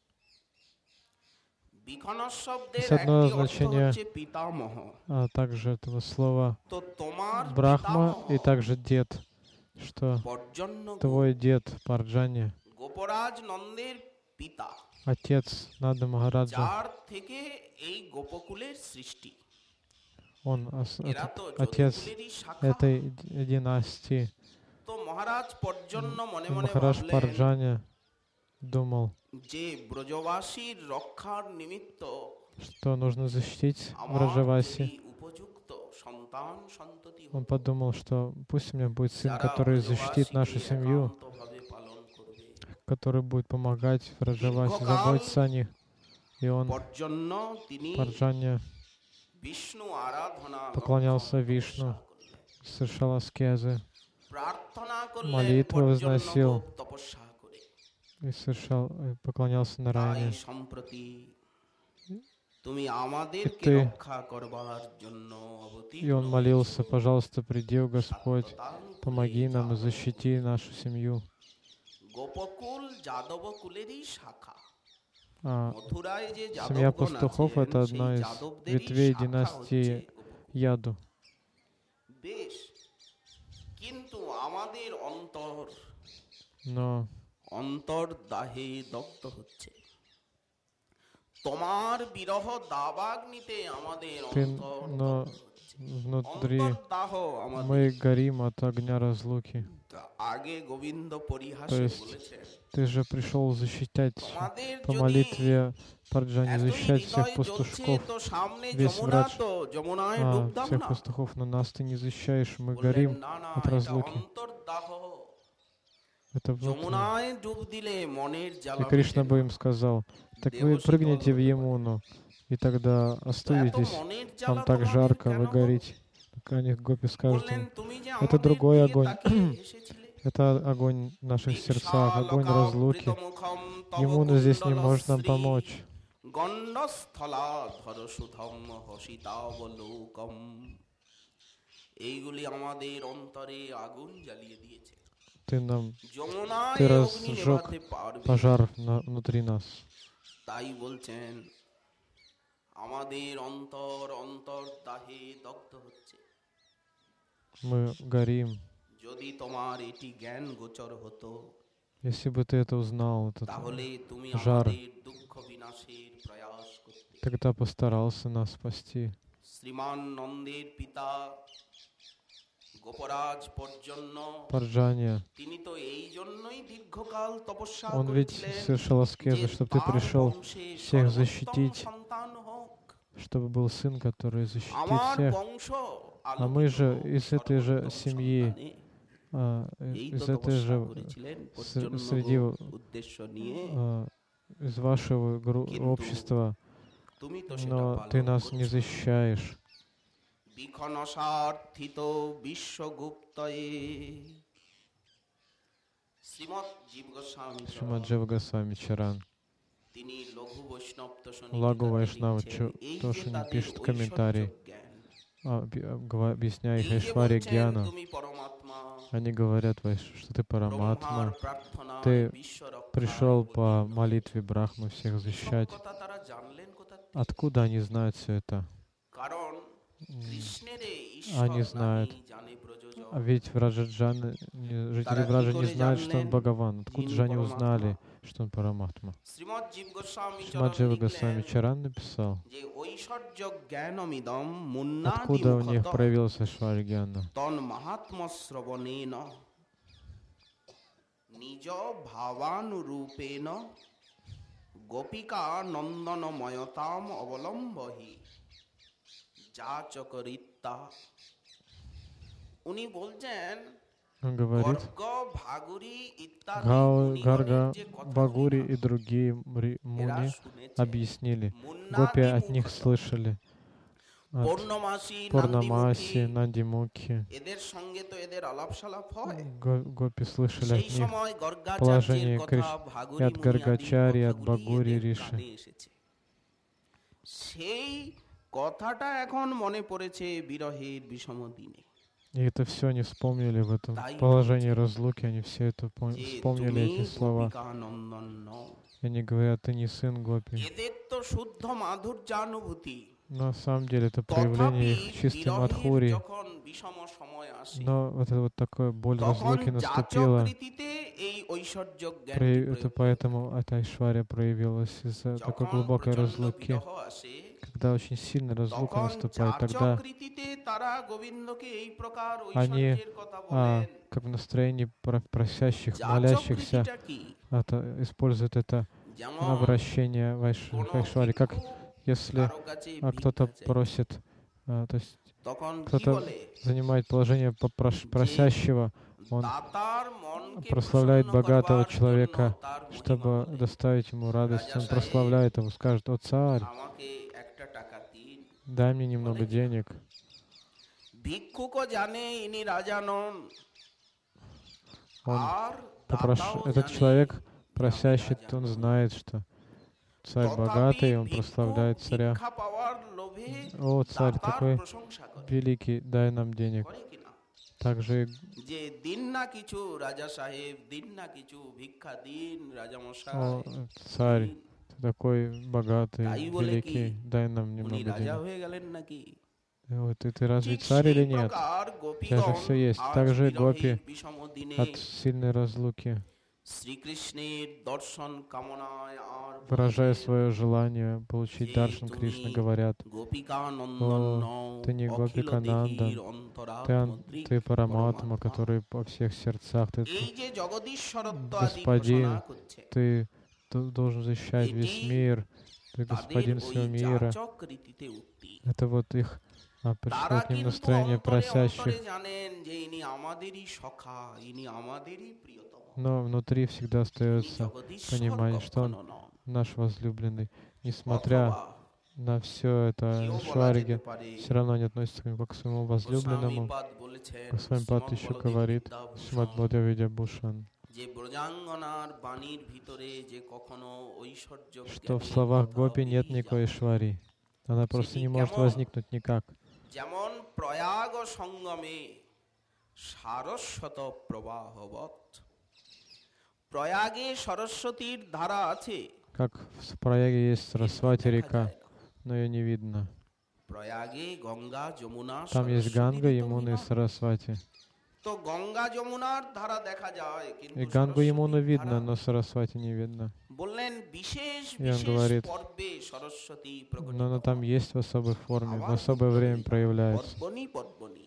বিখন শব্দের С одного একটি অর্থ значения, হচ্ছে পিতামহ। а также этого слова তো তোমার Брахма পিতামহ и также дед, что পর্জন্য твой дед Парджани, গোপরাজ নন্দের পিতা, отец Нанда Махараджа, যার থেকে এই গোপকুলের সৃষ্টি। он এরা তো отец যদুকুলেরই শাখা। этой династии. তো মহারাজ পর্জন্য মনে মনে Махарадж ভাবলেন, Парджани думал, যে ব্রজবাসীর রক্ষার নিমিত্ত что нужно защитить আমার Враджаваси. যদি উপযুক্ত সন্তান সন্ততি Он হতো, подумал, что пусть у меня будет сын, যারা который защитит нашу ব্রজবাসীকে семью, একান্তভাবে পালন করবে, который будет помогать Враджаваси, দীর্ঘকাল заботиться о них. И он, পর্যন্ত তিনি Парджанья, বিষ্ণু আরাধনা поклонялся লক্ষণ Вишну, তপস্যা করলেন। совершал аскезы, প্রার্থনা করলেন молитвы পর্যন্ত возносил তপস্যা করে। и поклонялся তাই Нараяне. সম্প্রতি তুমি আমাদেরকে ты- রক্ষা করবার জন্য И он молился, пожалуйста, приди, о Господь, সত্যতাং помоги কুলে нам и যাদব защити нашу семью. গোপকুল যাদব কুলেরই শাখা। А মথুরায় যে семья যাদবগণ пастухов — আছেন, это одна সেই из যাদবদেরই ветвей শাখা династии হচ্ছে গোপকুল। Яду. বেশ, কিন্তু আমাদের Но অন্তর দাহে দগ্ধ হচ্ছে। তোমার বিরহ দাবাগ্নিতে আমাদের ты, অন্তর но দগ্ধ হচ্ছে। внутри অন্তর্দাহ আমাদের। мы горим от огня разлуки. আগে গোবিন্দ То পরিহাসে есть বলেছেন, ты же пришел защищать তোমাদের по যদি молитве Парджани, এতই защищать всех হৃদয় জ্বলছে, пастушков, তো সামনে весь যমুনা врач, তো যমুনায় ডুব দাও всех না। пастухов, но нас ты не защищаешь, мы বললেন, горим না না, от এটা разлуки. অন্তর্দাহ। Это внутренне. যমুনায় ডুব দিলে মনের И জ্বালা Кришна মেটে бы না। им сказал, так দেহ вы শীতল прыгните в হতে পারে। Ямуну, и тогда তো এত остудитесь, মনের вам জ্বালা так তোমাদের жарко, কেন вы হলো? горите. Так они Гопи скажут বললেন, ему, তুমি যে это আমাদের другой দিকে огонь. তাকিয়ে হেসেছিলে। Это огонь в наших сердцах, огонь разлуки. বিশালকাবৃতমুখম তব Ему здесь не может нам কুণ্ডলশ্রী помочь. গণ্ডস্থলাধর সুধম হসিতাবলোকম। এইগুলি আমাদের অন্তরে আগুন জ্বালিয়ে দিয়েছে। Ты যমুনায় ты অগ্নি разжег নেভাতে পারবে না। пожар внутри нас. তাই বলছেন, আমাদের অন্তর দাহে দগ্ধ হচ্ছে। Мы горим. যদি তোমার এটি জ্ঞান গোচর হতো, Если бы ты это узнал, этот তাহলে তুমি жар, আমাদের দুঃখ বিনাশের প্রয়াস করতে। тогда постарался нас спасти. শ্রীমান নন্দের পিতা গোপরাজ পর্যন্ত, Парджанья, তিনি তো এই জন্যই দীর্ঘকাল তপস্যা он ведь করছিলেন, совершил аскезы, যে чтобы ты তার пришел বংশে всех সর্বোত্তম защитить, সন্তান হোক। чтобы был сын, который защитит আমার всех. বংশ А мы আলোকিত же হোক из этой же সর্বোত্তম семьи, সন্তানে। এই из তো этой তপস্যা же, করেছিলেন среди উদ্দেশ্য নিয়ে, из вашего কিন্তু общества, তুমি তো সেটা но পালন ты нас не করছো। защищаешь. বিখনসার্থিত বিশ্বগুপ্তয়ে। শ্রীমৎ জীব গোস্বামী Шримад Джива Госвами Чаран. তিনি লঘু বৈষ্ণব Лагу Вайшнава Тошини пишет комментарий, объясняя их Айшварья Гьяну. তুমি পরমাত্মা, Они говорят, что ты ব্রহ্মার Параматма, প্রার্থনায় ты বিশ্ব রক্ষায় пришел по অবতীর্ণ। молитве Брахмы всех সব защищать. কথা তারা জানলেন কোথা থেকে? Откуда они знают все это? কারণ কৃষ্ণের Они ঈশ্বর знают. নামই জানে ব্রজজন। А ведь жители Браджа не знают, что он Бхагаван. Откуда же они узнали, что он Параматма? শ্রীমৎ জীব গোস্বামী Шримад Джива চরণ Госвами লিখলেন Чаран написал, যে ঐশ্বর্য জ্ঞানমিদম মুন্নাদি откуда у них মুখতঃ проявилась Айшварья Гьяна. তন মহাত্ম শ্রবণেন নিজ ভাবানুরূপেণ গোপিকা নন্দনময়তাম অবলম্বহি যাচকরিত্তা। উনি বলছেন, Он говорит, গর্গ ভাগুরি ইত্যাদি Гарга, মুনিগণের যে কথাগুলি Багури না, и другие এরা муни শুনেছে। объяснили. মুন্নাদি Гопи от них মুখতঃ, слышали. От পূর্ণমাসী Пурнамаси, নান্দিমুখী, Нандимуки. এদের সঙ্গে তো এদের আলাপ সালাপ হয়। Гопи слышали সেই от них সময় গর্গাচার্যের положение কথা, Кришны, ভাগুরি и от মুনি Гаргачари, আদির от কথাগুলি Багури, এদের Риши. কানে এসেছে। সেই কথাটা এখন মনে পড়েছে বিরহের বিষম দিনে। И это все они вспомнили в этом Дай положении разлуки, они все это যে вспомнили, তুমি эти слова. গোপিকা নন্দন নও। И они говорят, ты не сын Гопи. এদের তো শুদ্ধ মাধুর্যানুভূতি, На самом деле это проявление তথাপি их чистой বিরহের Мадхури. যখন বিষম সময় আসে, Но вот это вот такое боль তখন разлуки наступила. যাচকৃতিতে এই ঐশ্বর্য জ্ঞানটি Это প্রয়োগ করে। поэтому эта Айшвария проявилась из-за такой যখন глубокой প্রচণ্ড разлуки. বিরহ আসে, Когда очень сильная разлука তখন наступает, тогда যাচকৃতিতে তারা গোবিন্দকে এই প্রকার они, ঐশ্বর্যের কথা বলেন। как в настроении просящих, молящихся, যাচকৃতিটা কি? используют это на যেমন обращение কোনো Вайшвари. Как ভিক্ষুক если কারো কাছে кто-то ভিক্ষা চাই, просит, то есть তখন কি кто-то বলে занимает положение যে просящего, он দাতার মনকে прославляет প্রসন্ন богатого করবার জন্য человека, তার মহিমা чтобы বলে, доставить ему радость. রাজা Он সাহেব прославляет его, скажет: «О царь, আমাকে একটা টাকা দিন, дай мне বলে немного কিনা? денег». ভিক্ষুকও জানে ইনি রাজা নন, Он আর দাতাও Этот জানে человек, যে আমি просящий, রাজা он নই। знает, что царь তথাপি богатый, он ভিক্ষুক прославляет царя. ভিক্ষা পাওয়ার লোভে «О, царь দাতার такой প্রশংসা করে, великий, дай нам денег». করে কিনা? Также и যে দিন না কিছু রাজা সাহেব, দিন না কিছু ভিক্ষা দিন রাজা «О, মশাই, царь, দিন। ты такой богатый, তাই বলে কি великий, дай нам উনি немного রাজা денег». হয়ে গেলেন নাকি? Вот, ты разве ঠিক царь সেই или нет? প্রকার У тебя же গোপীগণ все есть. আজ Также и বিরহের гопи বিষম দিনে от сильной разлуки, শ্রীকৃষ্ণের দর্শন কামনায় আর выражая বলছেন свое желание получить যে даршан তুমি Кришны, говорят: গোপিকা নন্দন «О, নও, ты не অখিল Гопика দেহির Нандан, অন্তরাত্মদৃক ты Параматма, পরমাত্মা। который по всех сердцах, ты এই যে জগদীশ্বরত্ব আদি Господин, ঘোষণা করছে, ты должен защищать весь এটি мир, ты তাদের господин ওই всего мира». যাচক রীতিতে উক্তি। Это вот их пришло তারা к ним কিন্তু настроение অন্তরে অন্তরে просящих, জানেন যে ইনি আমাদেরই সখা, ইনি আমাদেরই প্রিয়তম, но внутри всегда ইনি остается জগদীশ্বর понимание, что он কখনো нন। наш возлюбленный. অথবা Несмотря на все это, কেউ বলা Швариги যেতে পারে, все равно не относятся к нему как к своему возлюбленному. গোস্বামীপাদ বলেছেন, Госвамипад শ্রীমৎ еще বলদেব говорит, বিদ্যাভূষণ, Шримад Бхагавидya Бхушан, যে ব্রজাঙ্গনার বাণীর ভিতরে যে কখনো ঐশ্বর্য что в словах Гопи нет никакой Швари. Она просто не может возникнуть никак. যেমন প্রয়াগ সঙ্গমে সারস্বত প্রবাহবৎ, প্রয়াগে সরস্বতীর ধারা আছে, Как в Праяге есть Сарасвати দেখা река, যায় না। но ее не видно. প্রয়াগে গঙ্গা যমুনা Там есть সরস্বতীর Ганга, তো Ямуна и মিলন। Сарасвати. তো গঙ্গা যমুনার ধারা দেখা যায়, কিন্তু И Гангу Ямуну সরস্বতীর видно, ধারা, но Сарасвати не видно. বললেন বিশেষ И он বিশেষ говорит, পর্বে সরস্বতী но প্রকটিত она там হয়। есть в особой форме, в আবার особое время проявляется. পর্বণী পর্বণী।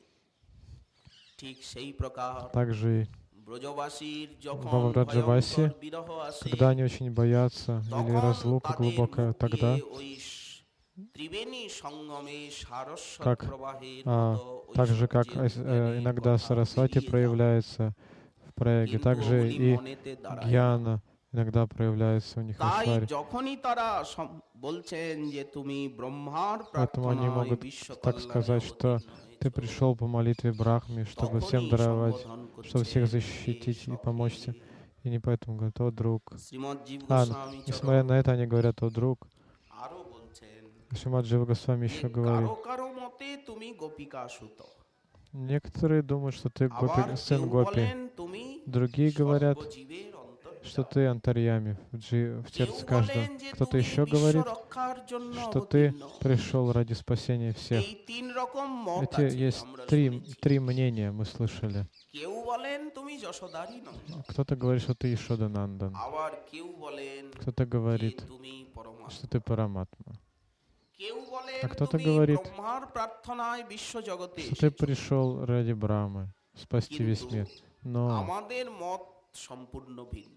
ঠিক সেই প্রকার Также и ব্রজবাসীর যখন во Враджавасе, ভয়ঙ্কর বিরহ আসে, когда они очень боятся, или তখন разлука তাদের глубокая, মুখ тогда দিয়ে ওই ত্রিবেণী সঙ্গমে সারস্বত как, প্রবাহের а, মতো так же, как ঐশ্বর্যের জ্ঞানের иногда কথা Сарасвати বেরিয়ে যায়। проявляется в Праяге, কিন্তু также ওগুলি и মনেতে দাঁড়ায় না। Гьяна иногда проявляется у них в তাই Ишваре. যখনই তারা বলছেন যে তুমি ব্রহ্মার Поэтому они প্রার্থনায় могут বিশ্ব так কল্যাণে сказать, что অবতীর্ণ ты হয়েছো, пришел по молитве Брахме, чтобы всем তখনই даровать, সম্বোধন чтобы всех করছেন, হে защитить и সখী। помочь всем. И не поэтому говорят: «О, друг». শ্রীমৎ জীব А, গোস্বামী несмотря на это, они говорят: «О, друг». আরো বলছেন Шримад Джива Госвами যে еще কারো говорит: কারো মতে তুমি গোপিকা সুত, некоторые думают, что ты আবার сын কেউ Гопи, বলেন তুমি другие говорят, সর্বজীবের অন্তর্যামী, что ты антарьями в কেউ сердце বলেন каждого. যে Кто-то তুমি еще বিশ্ব говорит, রক্ষার জন্য что ты অবতীর্ণ। пришел ради спасения всех. এই তিন রকম মত Эти আছে, есть আমরা শুনেছি। три мнения, мы слышали. কেউ বলেন তুমি যশোদারী নন্দন, Кто-то говорит, что ты Ишоданандан. আবার কেউ বলেন Кто-то যে говорит, তুমি পরমাত্মা, что ты Параматма. কেউ বলেন А кто-то তুমি говорит, ব্রহ্মার প্রার্থনায় বিশ্ব জগতে что ты এসেছো। пришел ради Брамы, спасти весь কিন্তু мир. Но আমাদের মত সম্পূর্ণ ভিন্ন।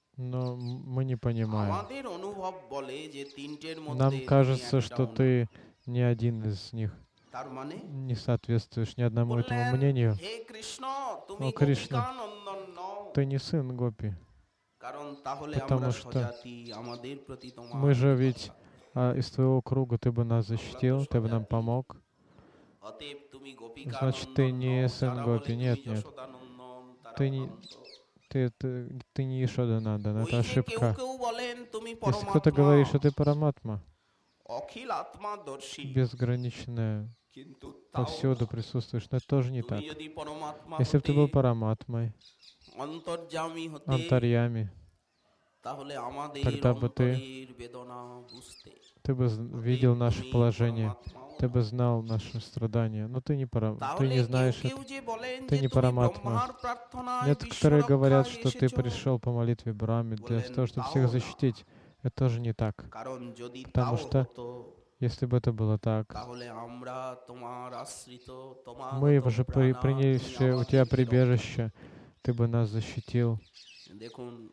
мы не понимаем. আমাদের অনুভব বলে যে তিনটের মধ্যে Нам তুমি кажется, একটা что অন্য। ты не один из них, তার মানে не соответствуешь ни одному этому বললেন, мнению. হে কৃষ্ণ তুমি ও কৃষ্ণ, গোপিকা নন্দন নও, Ты не сын Гопи. কারণ তাহলে потому আমরা что স্বজাতি, আমাদের প্রতি তোমার Мы же কৃতজ্ঞতা। ведь из твоего круга ты бы нас защитил, ты бы нам помог. অতএব তুমি গোপিকা Значит, নন্দন ты не নও, сын যারা Гопи. বলে Нет, তুমি нет. যশোদানন্দন, তারা Ты не, ভ্রান্ত। ты не Ишоданандан, ওই это যে কেউ ошибка. কেউ বলেন তুমি Если кто-то পরমাত্মা, говорит, что ты Параматма, অখিল আত্মাদর্শী, безграничная, কিন্তু তাও повсюду присутствуешь, но это тоже не так. তুমি যদি পরমাত্মা Если бы ты হতে, был Параматмой, অন্তর্যামী হতে, антарьями, তাহলে আমাদের тогда бы ты, অন্তরের বেদনা বুঝতে। ты бы видел наше তুমি положение, পরমাত্মাও ты না। бы знал наши страдания. Но ты ты তাহলে не কেউ знаешь কেউ это. যে বলেন Ты যে не তুমি Параматма. ব্রহ্মার প্রার্থনায় বিশ্ব Некоторые говорят, রক্ষায় что ты এসেছো, пришел по молитве Брахме для বললেন, того, чтобы তাও всех না। защитить. Это тоже не так. কারণ যদি Потому তাও что হতো, если бы это было так, তাহলে আমরা তোমার আশ্রিত, তোমার мы মতো уже প্রাণা, приняли তুমি у тебя আমাদেরকে রক্ষা прибежище, ты бы нас защитил. দেখুন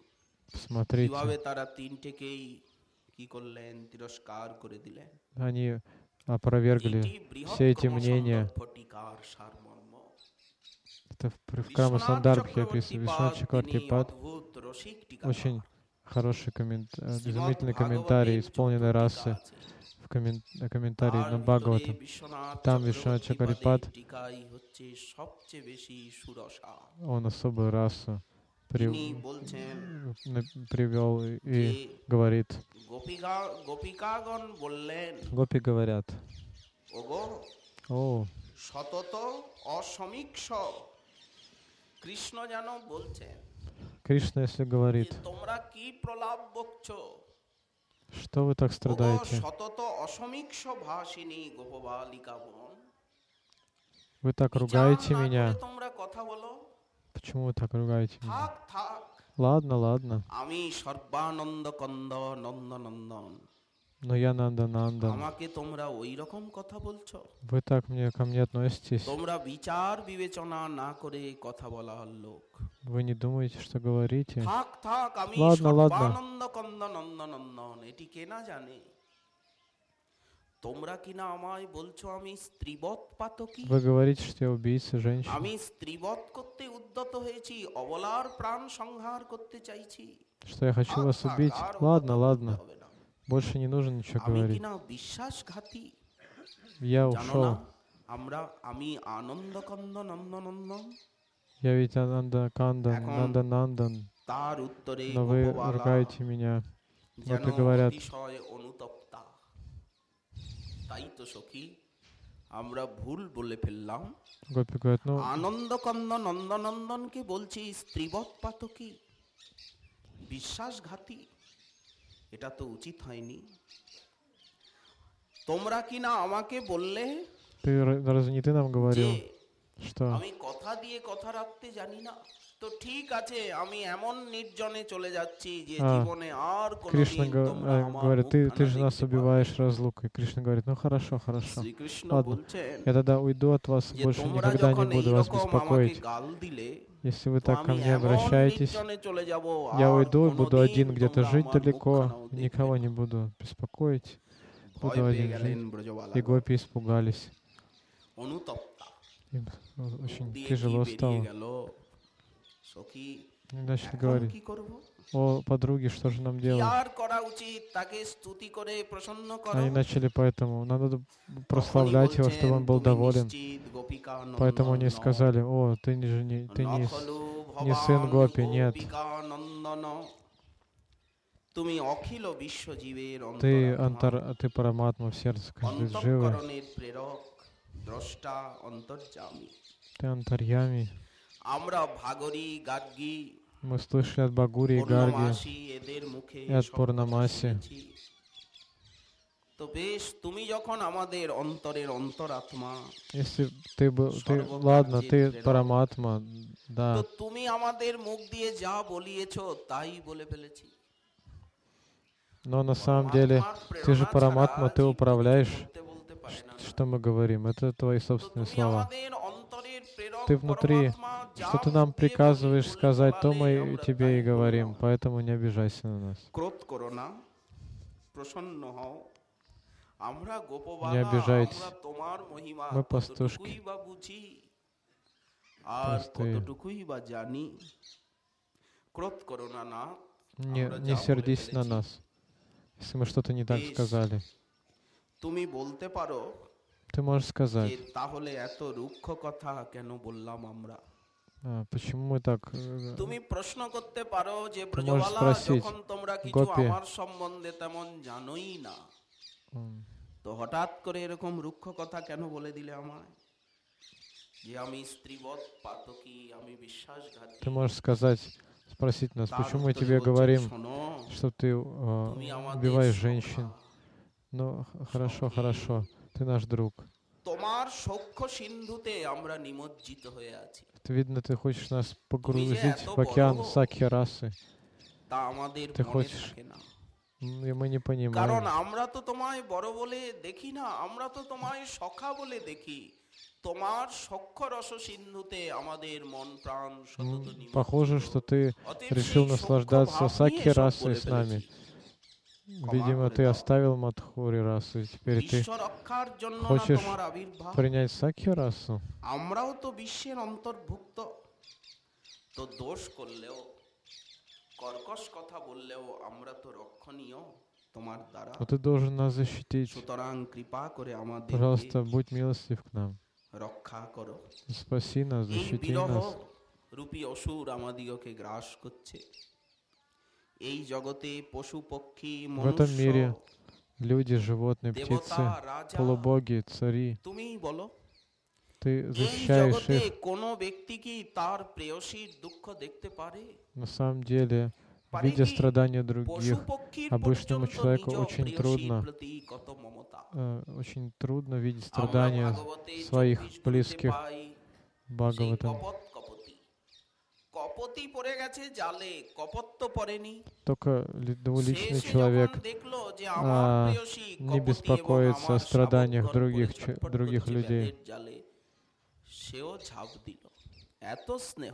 Посмотрите, কিভাবে তারা তিনটেকেই কি করলেন, তিরস্কার করে দিলেন। они опровергли এটি বৃহৎ все эти мнения. ক্রমসন্দর্ভ টিকার সারমর্ম। Это в বিশ্বনাথ Крамасандарбхе চক্রবর্তীপাদ Вишванат তিনি Чакравартипад অদ্ভুত রসিক টিকা। очень хороший শ্রীমদ্ изумительный ভাগবতের комментарий, исполненный 14 টিকা расы, আছে। в комментарии তার на ভিতরে Бхагаватам. বিশ্বনাথ Там Вишванат চক্রবর্তীপাদের Чакравартипад, টিকাই হচ্ছে সবচেয়ে বেশি সুরসা। он особую расу তিনি বলছেন привел যে и говорит. গোপিকাগণ বললেন, Гопи говорят, ওগো о, সতত অসমীক্ষ। কৃষ্ণ যেন বলছেন Кришна, если যে говорит, তোমরা কি প্রলাপ বকছো, что вы так ওগো страдаете? সতত অসমীক্ষ ভাষিনী গোপবালিকাগণ, Вы так বিচার ругаете না করে меня? তোমরা কথা বলো। Почему вы так ругаете меня? থাক থাক, Ладно, ладно, আমি সর্বানন্দ কন্দ নন্দনন্দন, но я Нанда-Нандан. আমাকে তোমরা ওই রকম কথা বলছো। Вы так ко мне относитесь? তোমরা বিচার বিবেচনা না করে কথা বলার লোক। Вы не думаете, что говорите? থাক থাক, আমি Ладно, ладно. সর্বানন্দ কন্দ নন্দনন্দন, এটি কে না জানে। তোমরা কিনা আমায় বলছো আমি স্ত্রীবৎ পাতকী, Вы говорите, что я убийца женщин, আমি স্ত্রীবৎ করতে উদ্যত হয়েছি, অবলার প্রাণ সংহার করতে চাইছি। что я хочу থাক вас থাক, убить. আর Ладно, কথা বলতে ладно, হবে না। больше не нужно ничего আমি говорить. কিনা বিশ্বাসঘাতী, Я জানো না ушел. আমি আনন্দ কন্দ নন্দনন্দন। Я ведь Нанда-Кандан, এখন Нанда-Нандан, তার উত্তরে но вы গোপবালা ругаете меня. যেন Гопи говорят, অতিশয় অনুতপ্তা। তাই তো সখী, আমরা ভুল বলে ফেললাম। Гопи говорят, ну, আনন্দ কন্দ নন্দনন্দনকে বলছি স্ত্রীবৎ পাতকী, বিশ্বাসঘাতী, এটা তো উচিত হয়নি। তোমরা কিনা আমাকে বললে ты разве не ты нам যে говорил, что আমি কথা দিয়ে কথা রাখতে জানি না। তো ঠিক আছে, আমি এমন নির্জনে চলে যাচ্ছি যে জীবনে আর Кришна কোনোদিন তোমরা আমার говорит, ты же মুখখানা нас দেখতে убиваешь পাবে না। разлукой. Кришна говорит, ну хорошо, хорошо. শ্রীকৃষ্ণ Ладно, বলছেন я тогда уйду от вас, যে больше তোমরা никогда не যখন буду вас এইরকম আমাকে беспокоить. গাল দিলে, Если вы তো так ко আমি мне এমন обращаетесь, নির্জনে চলে যাব, я আর уйду, буду কোনোদিন один где-то তোমরা жить আমার далеко, মুখখানাও দেখবে никого না। не буду беспокоить, ভয় буду পেয়ে один গেলেন жить. И ব্রজবালাগণ, гопи испугались. অনুতপ্তা। Им очень দিয়ে কি тяжело বেরিয়ে стало. গেল, সখী Они начали এখন говорить, কি করব, о, подруги, что же нам কি делать? আর করা উচিত, তাকে স্তুতি করে প্রসন্ন করো। Они начали поэтому, надо তখনই прославлять его, বলছেন, чтобы он был তুমি доволен. নিশ্চিত গোপিকা Поэтому они নন্দন сказали, о, ты নখলু не сын ভবান Гопи, нет. গোপিকা নন্দন, তুমি অখিল বিশ্বজীবের Ты, অন্তরাত্মা, ты параматма в сердце каждой живы. অন্তঃকরণের প্রেরক, দ্রষ্টা, অন্তর্যামী। Ты антарьями. আমরা ভাগরী গার্গী Мы слышали от Багури и Гарги, পূর্ণমাসী এদের মুখে и от সব কথা Пурнамаси. শুনেছি। তো বেশ, তুমি যখন আমাদের অন্তরের অন্তরাত্মা, Если ты был, Сарвакарье ладно, ты прерок. параматма, তো да, তুমি আমাদের মুখ দিয়ে যা বলিয়েছো তাই বলে ফেলেছি। но на самом деле ты же параматма, ты управляешь, বলতে বলতে পারে না। что мы говорим, это твои তো собственные তুমি слова. আমাদের অন্তরের প্রেরক Ты внутри, পরমাত্মা, যা что ты মুখ нам দিয়ে приказываешь বলি, сказать, то বলে мы আমরা тебе তাই и говорим, বললাম। поэтому не обижайся на нас. ক্রোধ করো না, প্রসন্ন হও। আমরা Не গোপবালা, обижайтесь. আমরা তোমার মহিমা Мы пастушки. কতটুকুই বা বুঝি আর Простые. কতটুকুই বা জানি। ক্রোধ করো না, না Не, আমরা не যা বলে сердись на ফেলেছি। нас, если мы что-то не так Есть. сказали. তুমি বলতে পারো Ты можешь যে сказать, তাহলে এত রুক্ষ কথা কেন বললাম আমরা। почему мы так... তুমি প্রশ্ন করতে পারো যে можешь ব্রজবালা, спросить, যখন তোমরা কিছু গোপী, আমার সম্বন্ধে তেমন জানোই না, তো হঠাৎ করে এরকম রুক্ষ কথা কেন বলে দিলে আমায়, যে আমি স্ত্রীবৎ পাতকী, আমি বিশ্বাসঘাতী। Ты можешь сказать, спросить нас, তার почему мы উত্তরে тебе বলছেন, говорим, শোনো, что ты তুমি আমাদের убиваешь সখা। женщин. Ну, хорошо, хорошо, ты наш друг. তোমার সখ্য সিন্ধুতে আমরা নিমজ্জিত হয়ে আছি, Это видно, ты хочешь нас погрузить это в океан борово. сакья расы. তা আমাদের Ты মনে хочешь. থাকে না। И мы не কারণ понимаем. আমরা তো তোমায় বড় বলে দেখি না, আমরা তো তোমায় সখা বলে দেখি। তোমার সখ্য রস সিন্ধুতে আমাদের মন প্রাণ সতত Похоже, নিমজ্জিত। что ты অতএব решил সেই সখ্য наслаждаться ভাব নিয়ে сакхи সব расой বলে с нами. ফেলেছি, ক্ষমা Видимо, করে ты দাও। оставил Мадхури расу, и теперь ты বিশ্ব রক্ষার জন্য না хочешь তোমার আবির্ভাব। принять сакхи расу? আমরাও তো বিশ্বের অন্তর্ভুক্ত, তো দোষ করলেও কর্কশ কথা বললেও আমরা তো রক্ষণীয় তোমার দ্বারা। Но ты должен нас защитить. সুতরাং কৃপা করে আমাদেরকে Пожалуйста, будь милостив к нам. রক্ষা করো। Спаси нас, এই защити বিরহ нас. রূপী অসুর আমাদিগকে গ্রাস করছে। এই জগতে পশু পক্ষী В этом মনুষ্য мире люди, животные, দেবতা птицы, রাজা, полубоги, цари. তুমিই বলো Ты এই защищаешь জগতে их. কোন ব্যক্তি কি তার প্রেয়সীর দুঃখ দেখতে পারে? На самом деле, পারে видя কি? страдания পশু других, পক্ষীর обычному পর্যন্ত человеку নিজ очень প্রেয়সীর трудно, প্রতি কত মমতা। очень трудно видеть আমরা страдания ভাগবতে своих 24 গুণিতে близких. পাই সেই Бхагаватам. কপতি কপতি পড়ে গেছে জালে, কপত্ত পড়েনি। Только সে двуличный যখন человек দেখলো যে আমার প্রেয়সী не কপতি এবং беспокоится о আমার страданиях শাবকগণ পড়ে ছটফট других করছে людей. ব্যাধের জালে, সেও ঝাঁপ দিল। এত স্নেহ,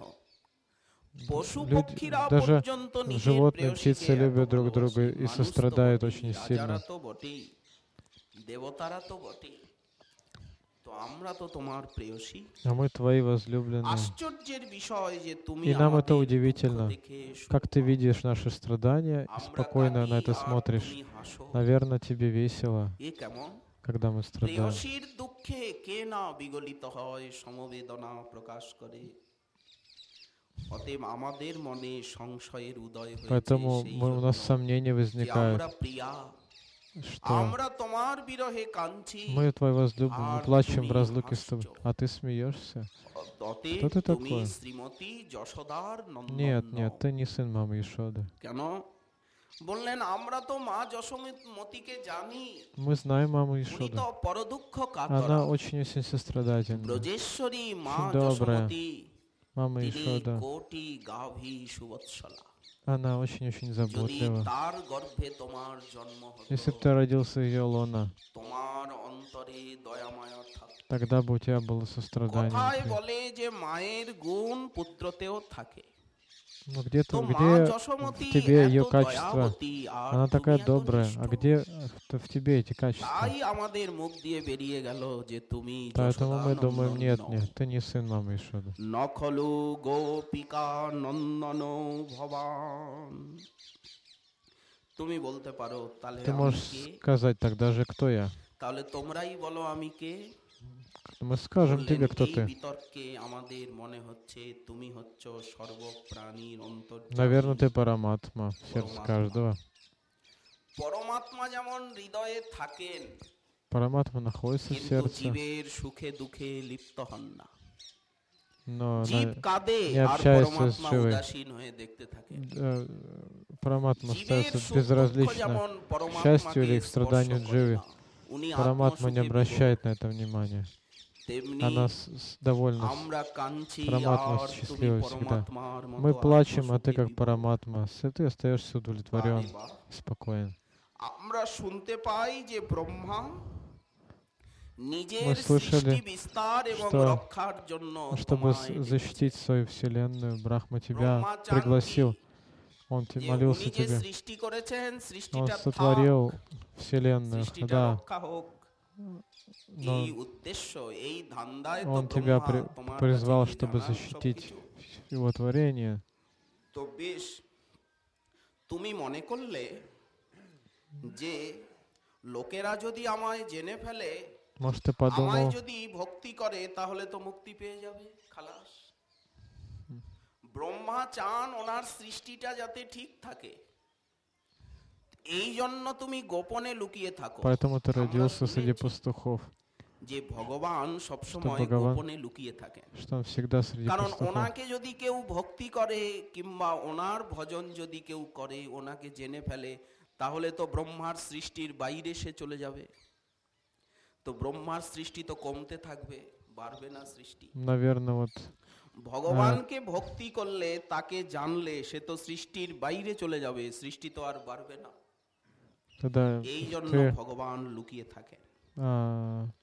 পশু Люди, পক্ষীরা даже পর্যন্ত নিজের животные, প্রেয়সীকে птицы এত любят друг ভালোবাসে। друга и মানুষ তো сострадают বটেই, очень রাজারা сильно. তো বটেই, দেবতারা তো বটেই, তো আমরা তো তোমার প্রেয়সী। А мы твои возлюбленные. আশ্চর্যের বিষয় যে তুমি И нам это আমাদের удивительно, দুঃখ দেখে как ты সুখ видишь наши страдания и আমরা спокойно на কাঁদি это আর смотришь. তুমি হাসো। Наверное, тебе весело, এ কেমন? когда мы страдаем. প্রেয়সীর দুঃখে কে না বিগলিত হয়, সমবেদনা প্রকাশ করে। অতএব আমাদের মনে সংশয়ের উদয় হয়েছে Поэтому সেই у нас জন্য сомнения যে возникают, আমরা প্রিয়া, что আমরা তোমার বিরহে কাঁদছি, мы твои возлюбленные, мы আর плачем в তুমি разлуке с тобой, হাসছো। а ты смеешься. অতএব Что ты তুমি такое? শ্রীমতী যশোদার নন্দন Нет, নও। нет, ты не сын мамы Ишоды. কেন? বললেন আমরা তো মা যশোমতীকে জানি, Мы знаем маму উনি Ишоды. তো পরদুঃখ কাতরা। Она очень сострадательна. ব্রজেশ্বরী মা Очень добрая. যশোমতী, Мама তিনি Ишода. কোটি গাভী সুবৎসলা। Она очень-очень যদি заботлива. তার গর্ভে তোমার জন্ম Если бы হতো, ты родился из ее лона, তোমার অন্তরে দয়ামায়া থাকতো। тогда бы у тебя было сострадание. কথায় বলে যে মায়ের গুণ পুত্রতেও থাকে। Но তো где-то, মা где যশোমতী в тебе এত ее качество? দয়াবতী আর Она তুমি такая এত добрая. А নিষ্ঠুর। где в тебе эти качества? তাই আমাদের মুখ দিয়ে বেরিয়ে গেল যে তুমি Поэтому мы думаем, нет, যশোদানন্দন нет, ты не сын мамы Ишоды. নখলু গোপিকা নন্দন ভবান। তুমি বলতে পারো তাহলে Ты আমি можешь কে? сказать тогда же, кто я? তাহলে তোমরাই বলো আমি কে? Мы скажем বললেন, тебе, кто এই ты. বিতর্কে আমাদের মনে হচ্ছে তুমি হচ্ছ সর্বপ্রাণীর অন্তর্যামী। Наверное, ты параматма в сердце Параматма. каждого. পরমাত্মা যেমন হৃদয়ে থাকেন, Параматма находится в কিন্তু сердце, জীবের সুখে দুঃখে লিপ্ত হন না। но জীব она কাঁদে не আর общается с পরমাত্মা живой. উদাসীন হয়ে দেখতে থাকে। Параматма জীবের остается সুখ দুঃখ безразлично যেমন к পরমাত্মাকে счастью или к স্পর্শ страданию করে Дживы. না, উনি Параматма не আত্মসুখে обращает на это внимания. বিভোর। তেমনি Она довольна. আমরা কাঁদছি Параматма আর তুমি счастлива всегда. পরমাত্মার মতো Мы плачем, а ты আত্মসুখে как বিভোর। Параматма. Ты остаешься বারে удовлетворен, বাহ। спокоен. আমরা শুনতে পাই যে ব্রহ্মা নিজের Мы слышали, সৃষ্টি বিস্তার এবং что, রক্ষার জন্য чтобы তোমায় ডেকেছেন। защитить свою вселенную, Брахма тебя ব্রহ্মা চান пригласил. কি? Он যে молился উনি যে тебе. সৃষ্টি করেছেন Он সৃষ্টিটা থাক, сотворил вселенную, সৃষ্টিটা да, রক্ষা হোক, но এই উদ্দেশ্য এই ধান্দায় তো Он тебя ব্রহ্মা তোমার призвал, কাছে গিয়ে чтобы জানান защитить সবকিছু। его творение. তো বেশ, তুমি মনে করলে যে লোকেরা যদি আমায় জেনে ফেলে, Может, ты আমায় подумал, যদি ভক্তি করে তাহলে তো মুক্তি পেয়ে যাবে, খালাস। ব্রহ্মা চান ওনার সৃষ্টিটা যাতে ঠিক থাকে, এই জন্য তুমি গোপনে লুকিয়ে থাকো। поэтому ты আমরা родился среди শুনেছি пастухов, যে ভগবান সবসময় ভগবান গোপনে লুকিয়ে থাকেন। что он всегда среди কারণ пастухов. ওনাকে যদি কেউ ভক্তি করে কিংবা ওনার ভজন যদি কেউ করে, ওনাকে জেনে ফেলে, তাহলে তো ব্রহ্মার সৃষ্টির বাইরে সে চলে যাবে। তো ব্রহ্মার সৃষ্টি তো কমতে থাকবে, বাড়বে না সৃষ্টি। Наверное, вот ভগবানকে ভক্তি করলে, তাকে জানলে, সে তো সৃষ্টির বাইরে চলে যাবে, সৃষ্টি তো আর বাড়বে না। тогда এই জন্য ты ভগবান লুকিয়ে থাকে।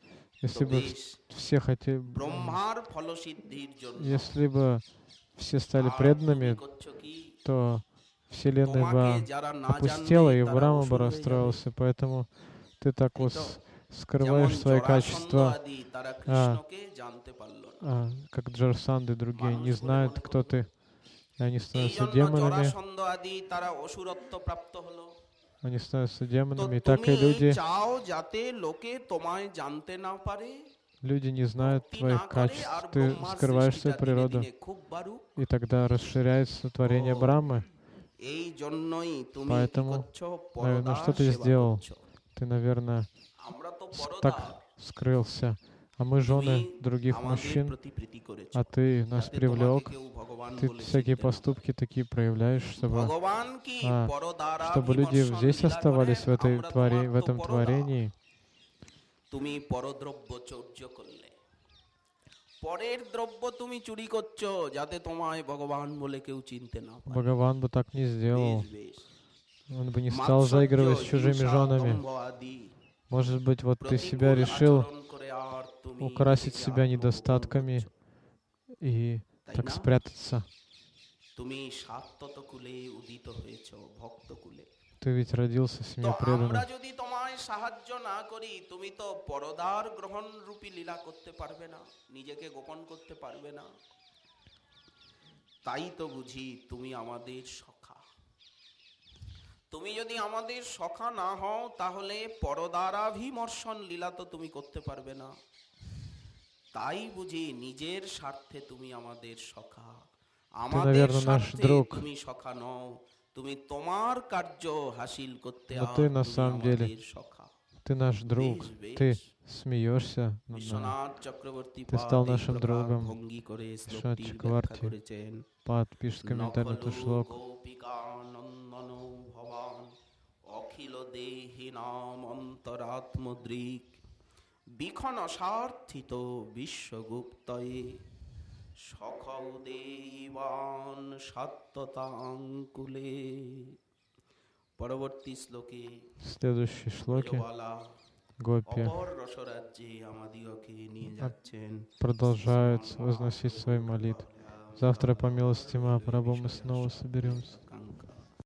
Если бы все хотели, ব্রহ্মার ফলসিদ্ধির জন্য если бы все стали আর তুমি преданными, করছো কি? то Вселенная তোমাকে бы যারা না জানবে опустела, и তারা Брахма бы অসুর হয়ে যাবে। расстроился. Поэтому ты так এই вот তো যেমন скрываешь свои জরাসন্ধ качества, আদি তারা কৃষ্ণকে জানতে পারল না। как Джарсанд и другие মানুষ не বলে знают, মনে кто করলো। ты. Они এই становятся জন্য демонами, জরাসন্ধ আদি তারা অসুরত্ব প্রাপ্ত হলো। они становятся তো демонами, и так তুমি и люди. চাও যাতে লোকে তোমায় জানতে না পারে, Люди не знают ভক্তি твоих না করে, качеств, আর ты ব্রহ্মার скрываешь свою সৃষ্টিটা দিনে природу, দিনে খুব বাড়ুক। и тогда расширяется творение ও, Брамы. এই জন্যই তুমি কি Поэтому, করছো? наверное, পরদার что ты সেবা сделал? করছো। Ты, наверное, আমরা то так পরদার, скрылся. А мы তুমি жены других আমাদের мужчин, প্রতি প্রীতি করেছো, а ты нас যাতে তোমাকে привлек. কেউ ভগবান Ты বলে всякие চিনতে না поступки такие проявляешь, পারে। чтобы, ভগবান কি পরদারা чтобы люди বিমর্শন здесь লীলা оставались করেন, в আমরা তোমার в তো этом পরদা। творении. তুমি পরদ্রব্য চর্য করলে, পরের দ্রব্য তুমি চুরি করছো যাতে তোমায় ভগবান বলে কেউ চিনতে না পারে। Бхагаван бы так не сделал. বেশ বেশ। Он бы не стал মাৎসর্য, заигрывать с чужими হিংসা, женами. দম্ভ আদি Может быть, вот ты себя প্রতিকূল решил আচরণ করে আর তুমি украсить নিজেকে себя আত্মগোপন недостатками করছো, и তাই так না? спрятаться. তুমি সাত্তত কুলে উদিত হয়েছো, ভক্ত কুলে। Ты ведь родился в তো семье আমরা преданных. যদি তোমায় সাহায্য না করি, তুমি তো পরদার গ্রহণ রূপী লীলা করতে পারবে না, নিজেকে গোপন করতে পারবে না। তাই তো বুঝি তুমি আমাদের সখা। তুমি যদি আমাদের সখা না হও, তাহলে পরদারাভিমর্শন লীলা তো তুমি করতে পারবে না। তাই বুঝি নিজের স্বার্থে তুমি আমাদের সখা, আমাদের наверное, наш স্বার্থে друг. তুমি সখা নও। তুমি তোমার কার্য হাসিল করতে Но আর ты на তুমি самом деле, আমাদের সখা। ты наш друг. বেশ, Ты বেশ। смеешься над нами. বিশ্বনাথ চক্রবর্তী Ты стал পাদ এই нашим প্রকার другом. ভঙ্গি করে Вишванаথ শ্লোকটির ব্যাখ্যা Чакраварти করেছেন। Пад пишет комментарий на этот шлок. গোপিকা নন্দন ভবান অখিল দেহি নাম অন্তরাত্মদৃক বিখন সার্থিত বিশ্বগুপ্তয়ে সখৌ দেবান সত্যতাঙ্কুলে। পরবর্তী শ্লোকে Следующие шлоки ব্রজবালা Гопи অপর রসরাজ্যে আমাদিগকে নিয়ে যাচ্ছেন। продолжают возносить свои молитвы. Завтра, по милости Махапрабху, мы снова соберемся.